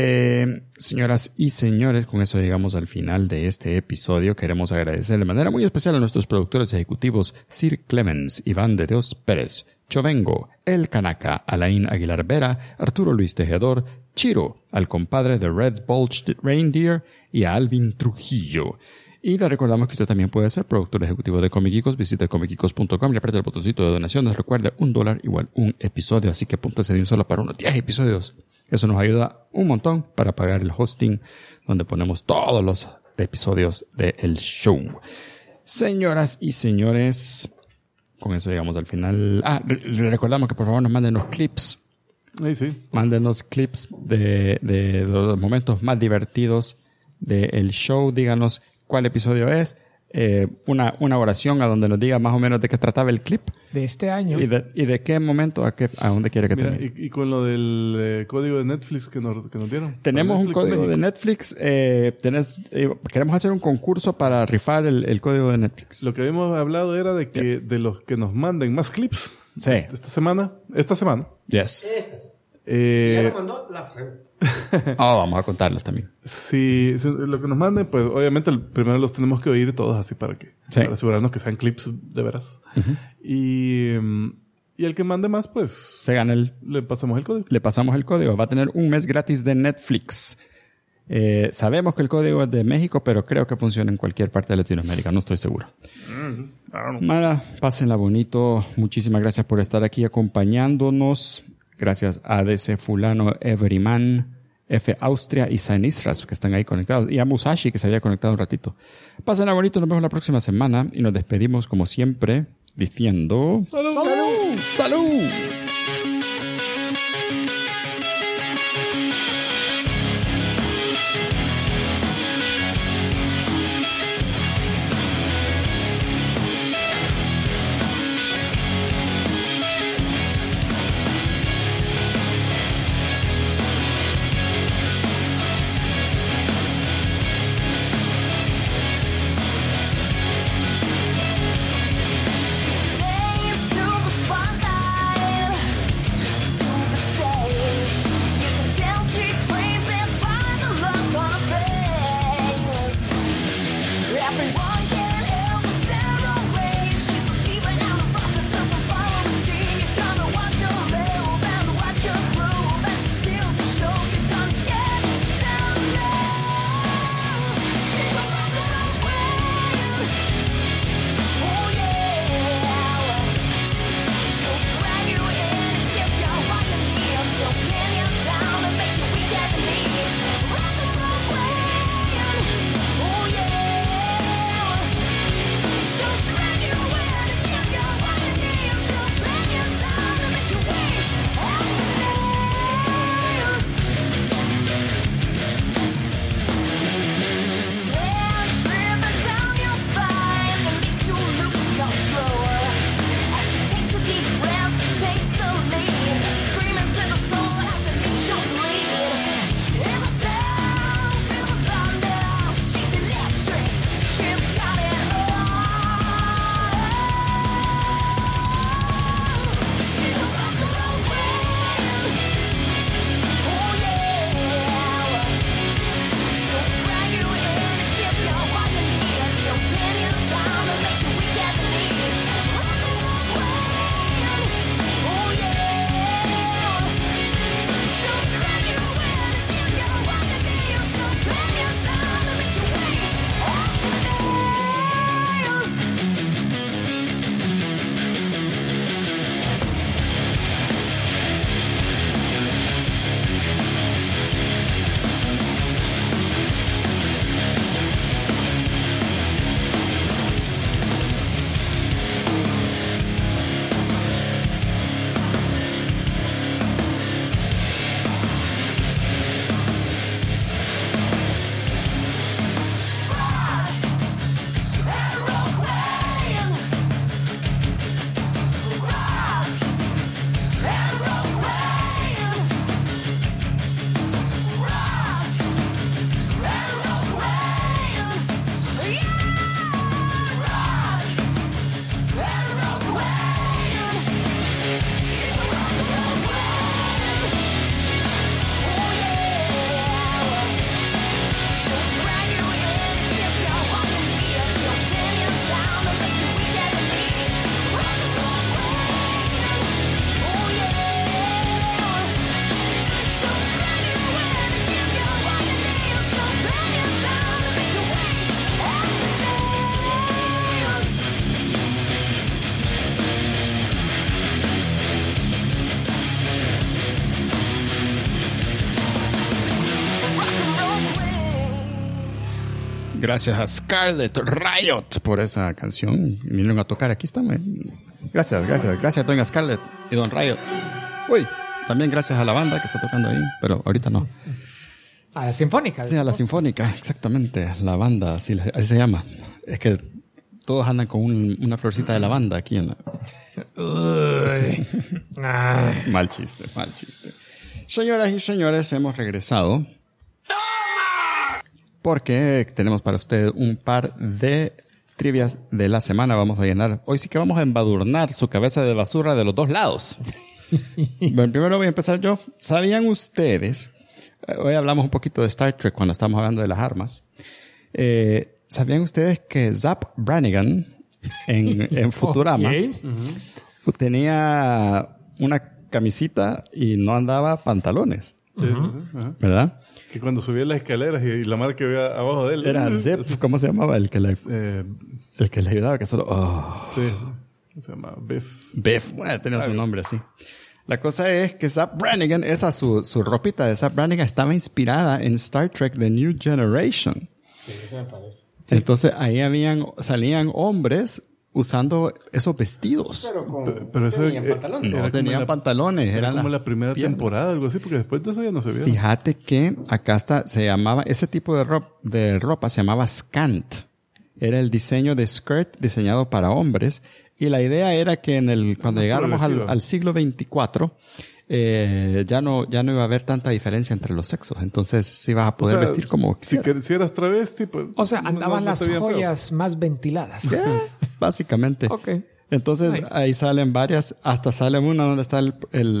Señoras y señores, con eso llegamos al final de este episodio. Queremos agradecer de manera muy especial a nuestros productores ejecutivos Sir Clemens, Iván de Dios Pérez, Chovengo, El Canaca, Alain Aguilar Vera, Arturo Luis Tejedor, Chiro, al compadre de Red Bulged Reindeer y a Alvin Trujillo. Y le recordamos que usted también puede ser productor ejecutivo de Comic Geekos. Visite comicgeekos.com y apriete el botoncito de donaciones. Recuerde, $1 igual un episodio, así que apúntese de un solo para unos 10 episodios. Eso nos ayuda un montón para pagar el hosting donde ponemos todos los episodios del show. Señoras y señores, con eso llegamos al final. Le recordamos que por favor nos manden los clips. Sí. Mándenos clips de los momentos más divertidos del show. Díganos cuál episodio es. Una oración a donde nos diga más o menos de qué trataba el clip. De este año. Y de qué momento a dónde quiere que termine. Y con lo del código de Netflix que nos dieron. Tenemos un código México de Netflix. Queremos hacer un concurso para rifar el código de Netflix. Lo que habíamos hablado era de que de los que nos manden más clips. Sí. Esta semana. Yes. Si ya lo mandó, las vamos a contarlos también. Si lo que nos manden, pues obviamente primero los tenemos que oír todos así para asegurarnos que sean clips de veras. Uh-huh. Y el que mande más, pues se gana le pasamos el código. Le pasamos el código. Va a tener un mes gratis de Netflix. Sabemos que el código es de México, pero creo que funciona en cualquier parte de Latinoamérica. No estoy seguro. Mara, pásenla bonito. Muchísimas gracias por estar aquí acompañándonos. Gracias a DC Fulano, Everyman, F Austria y San Isras que están ahí conectados. Y a Musashi que se había conectado un ratito. Pásenla bonito. Nos vemos la próxima semana. Y nos despedimos como siempre diciendo... ¡Salud! ¡Salud! ¡Salud! Gracias a Scarlett Riot por esa canción. Vinieron a tocar. Aquí están. Gracias, doña Scarlett y don Riot. Uy, también gracias a la banda que está tocando ahí, pero ahorita no. A la Sinfónica. Sí, a la Sinfónica, exactamente. La banda, así se llama. Es que todos andan con una florcita de lavanda aquí en la... Mal chiste. Señoras y señores, hemos regresado. Porque tenemos para usted un par de trivias de la semana. Vamos a llenar. Hoy sí que vamos a embadurnar su cabeza de basura de los dos lados. Bueno, primero voy a empezar yo. ¿Sabían ustedes? Hoy hablamos un poquito de Star Trek cuando estamos hablando de las armas. ¿Sabían ustedes que Zap Brannigan en Futurama tenía una camisita y no andaba pantalones? Sí, ¿verdad? Que cuando subía las escaleras y la marca que había abajo de él. Era Zep, ¿cómo se llamaba? El que le ayudaba, que solo... Sí, se llama Biff. Biff, bueno, tenía su nombre así. La cosa es que Zap Brannigan, su ropita de Zap Brannigan estaba inspirada en Star Trek The New Generation. Sí, eso me parece. Entonces ahí salían hombres usando esos vestidos. Pero eso tenían pantalones. No tenían pantalones. Era como las la primera piernas. temporada, algo así, porque después de eso ya no se vio. Fíjate que acá se llamaba, ese tipo de ropa se llamaba scant. Era el diseño de skirt diseñado para hombres. Y la idea era que cuando llegáramos al siglo 24, ya no iba a haber tanta diferencia entre los sexos. Entonces ibas a poder vestir como si eras travesti, pues... O sea, andaban las joyas más ventiladas. Yeah, básicamente. Ok. Entonces ahí salen varias, hasta sale una donde está hay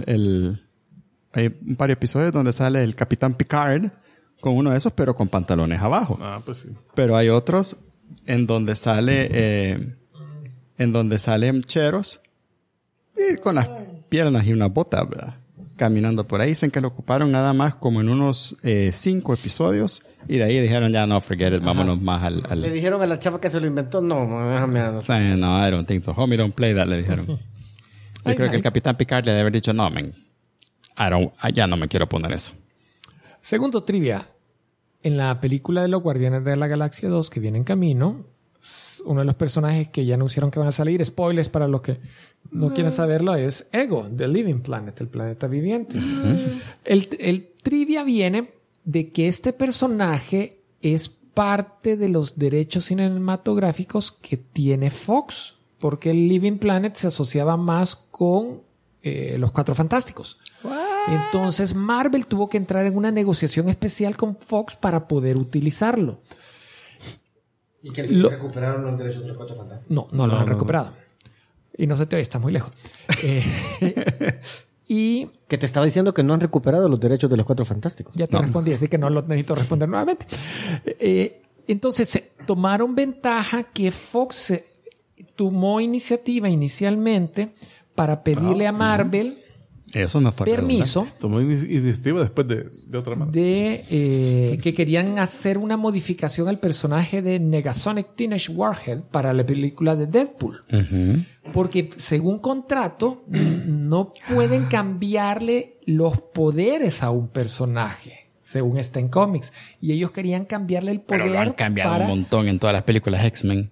un par de episodios donde sale el Capitán Picard con uno de esos, pero con pantalones abajo. Ah, pues sí. Pero hay otros en donde salen cheros y con las piernas y una bota, ¿verdad? Caminando por ahí. Dicen que lo ocuparon nada más como en unos 5 episodios y de ahí dijeron ya no, forget it, vámonos más al... Le dijeron a la chava que se lo inventó, no, déjame... No, I don't think so. Homie, don't play that, le dijeron. Yo creo que el Capitán Picard le debe haber dicho, no, man, ya no me quiero poner eso. Segundo trivia. En la película de los Guardianes de la Galaxia 2 que viene en camino, uno de los personajes que ya anunciaron que van a salir, spoilers para los que no quieren saberlo, es Ego, The Living Planet, el planeta viviente. El trivia viene de que este personaje es parte de los derechos cinematográficos que tiene Fox, porque el Living Planet se asociaba más con los Cuatro Fantásticos. Entonces Marvel tuvo que entrar en una negociación especial con Fox para poder utilizarlo. ¿Y que recuperaron los derechos de los Cuatro Fantásticos? No los han recuperado. Y no se te oye, está muy lejos. Y... Que te estaba diciendo que no han recuperado los derechos de los Cuatro Fantásticos. Ya te respondí, así que no lo necesito responder nuevamente. Entonces, tomaron ventaja que Fox tomó iniciativa inicialmente para pedirle a Marvel... Eso no fue permiso. Tomó iniciativa después de otra manera. Que querían hacer una modificación al personaje de Negasonic Teenage Warhead para la película de Deadpool. Porque según contrato no pueden cambiarle los poderes a un personaje, según está en cómics. Y ellos querían cambiarle el poder. Pero lo han cambiado un montón en todas las películas X-Men.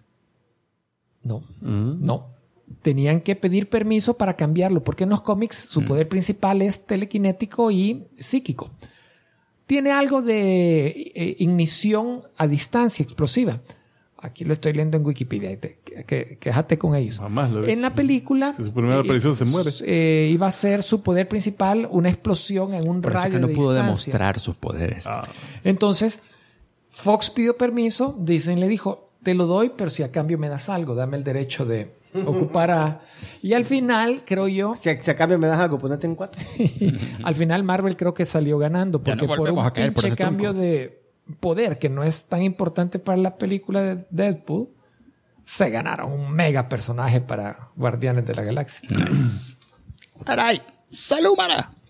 No. Tenían que pedir permiso para cambiarlo, porque en los cómics su poder principal es telequinético y psíquico. Tiene algo de ignición a distancia explosiva. Aquí lo estoy leyendo en Wikipedia. Quéjate con ellos. Jamás lo vi. En la película... Su primera aparición se muere. Iba a ser su poder principal una explosión en un radio de distancia. Por eso que no pudo demostrar sus poderes. Entonces, Fox pidió permiso. Disney le dijo, te lo doy, pero si a cambio me das algo, dame el derecho de ocupar a... Y al final, creo yo... Si a cambio me das algo, ponete en 4. Al final Marvel creo que salió ganando, porque no por un pinche cambio tronco de poder que no es tan importante para la película de Deadpool, se ganaron un mega personaje para Guardianes de la Galaxia. Nice. ¡Aray! ¡Salud, mara!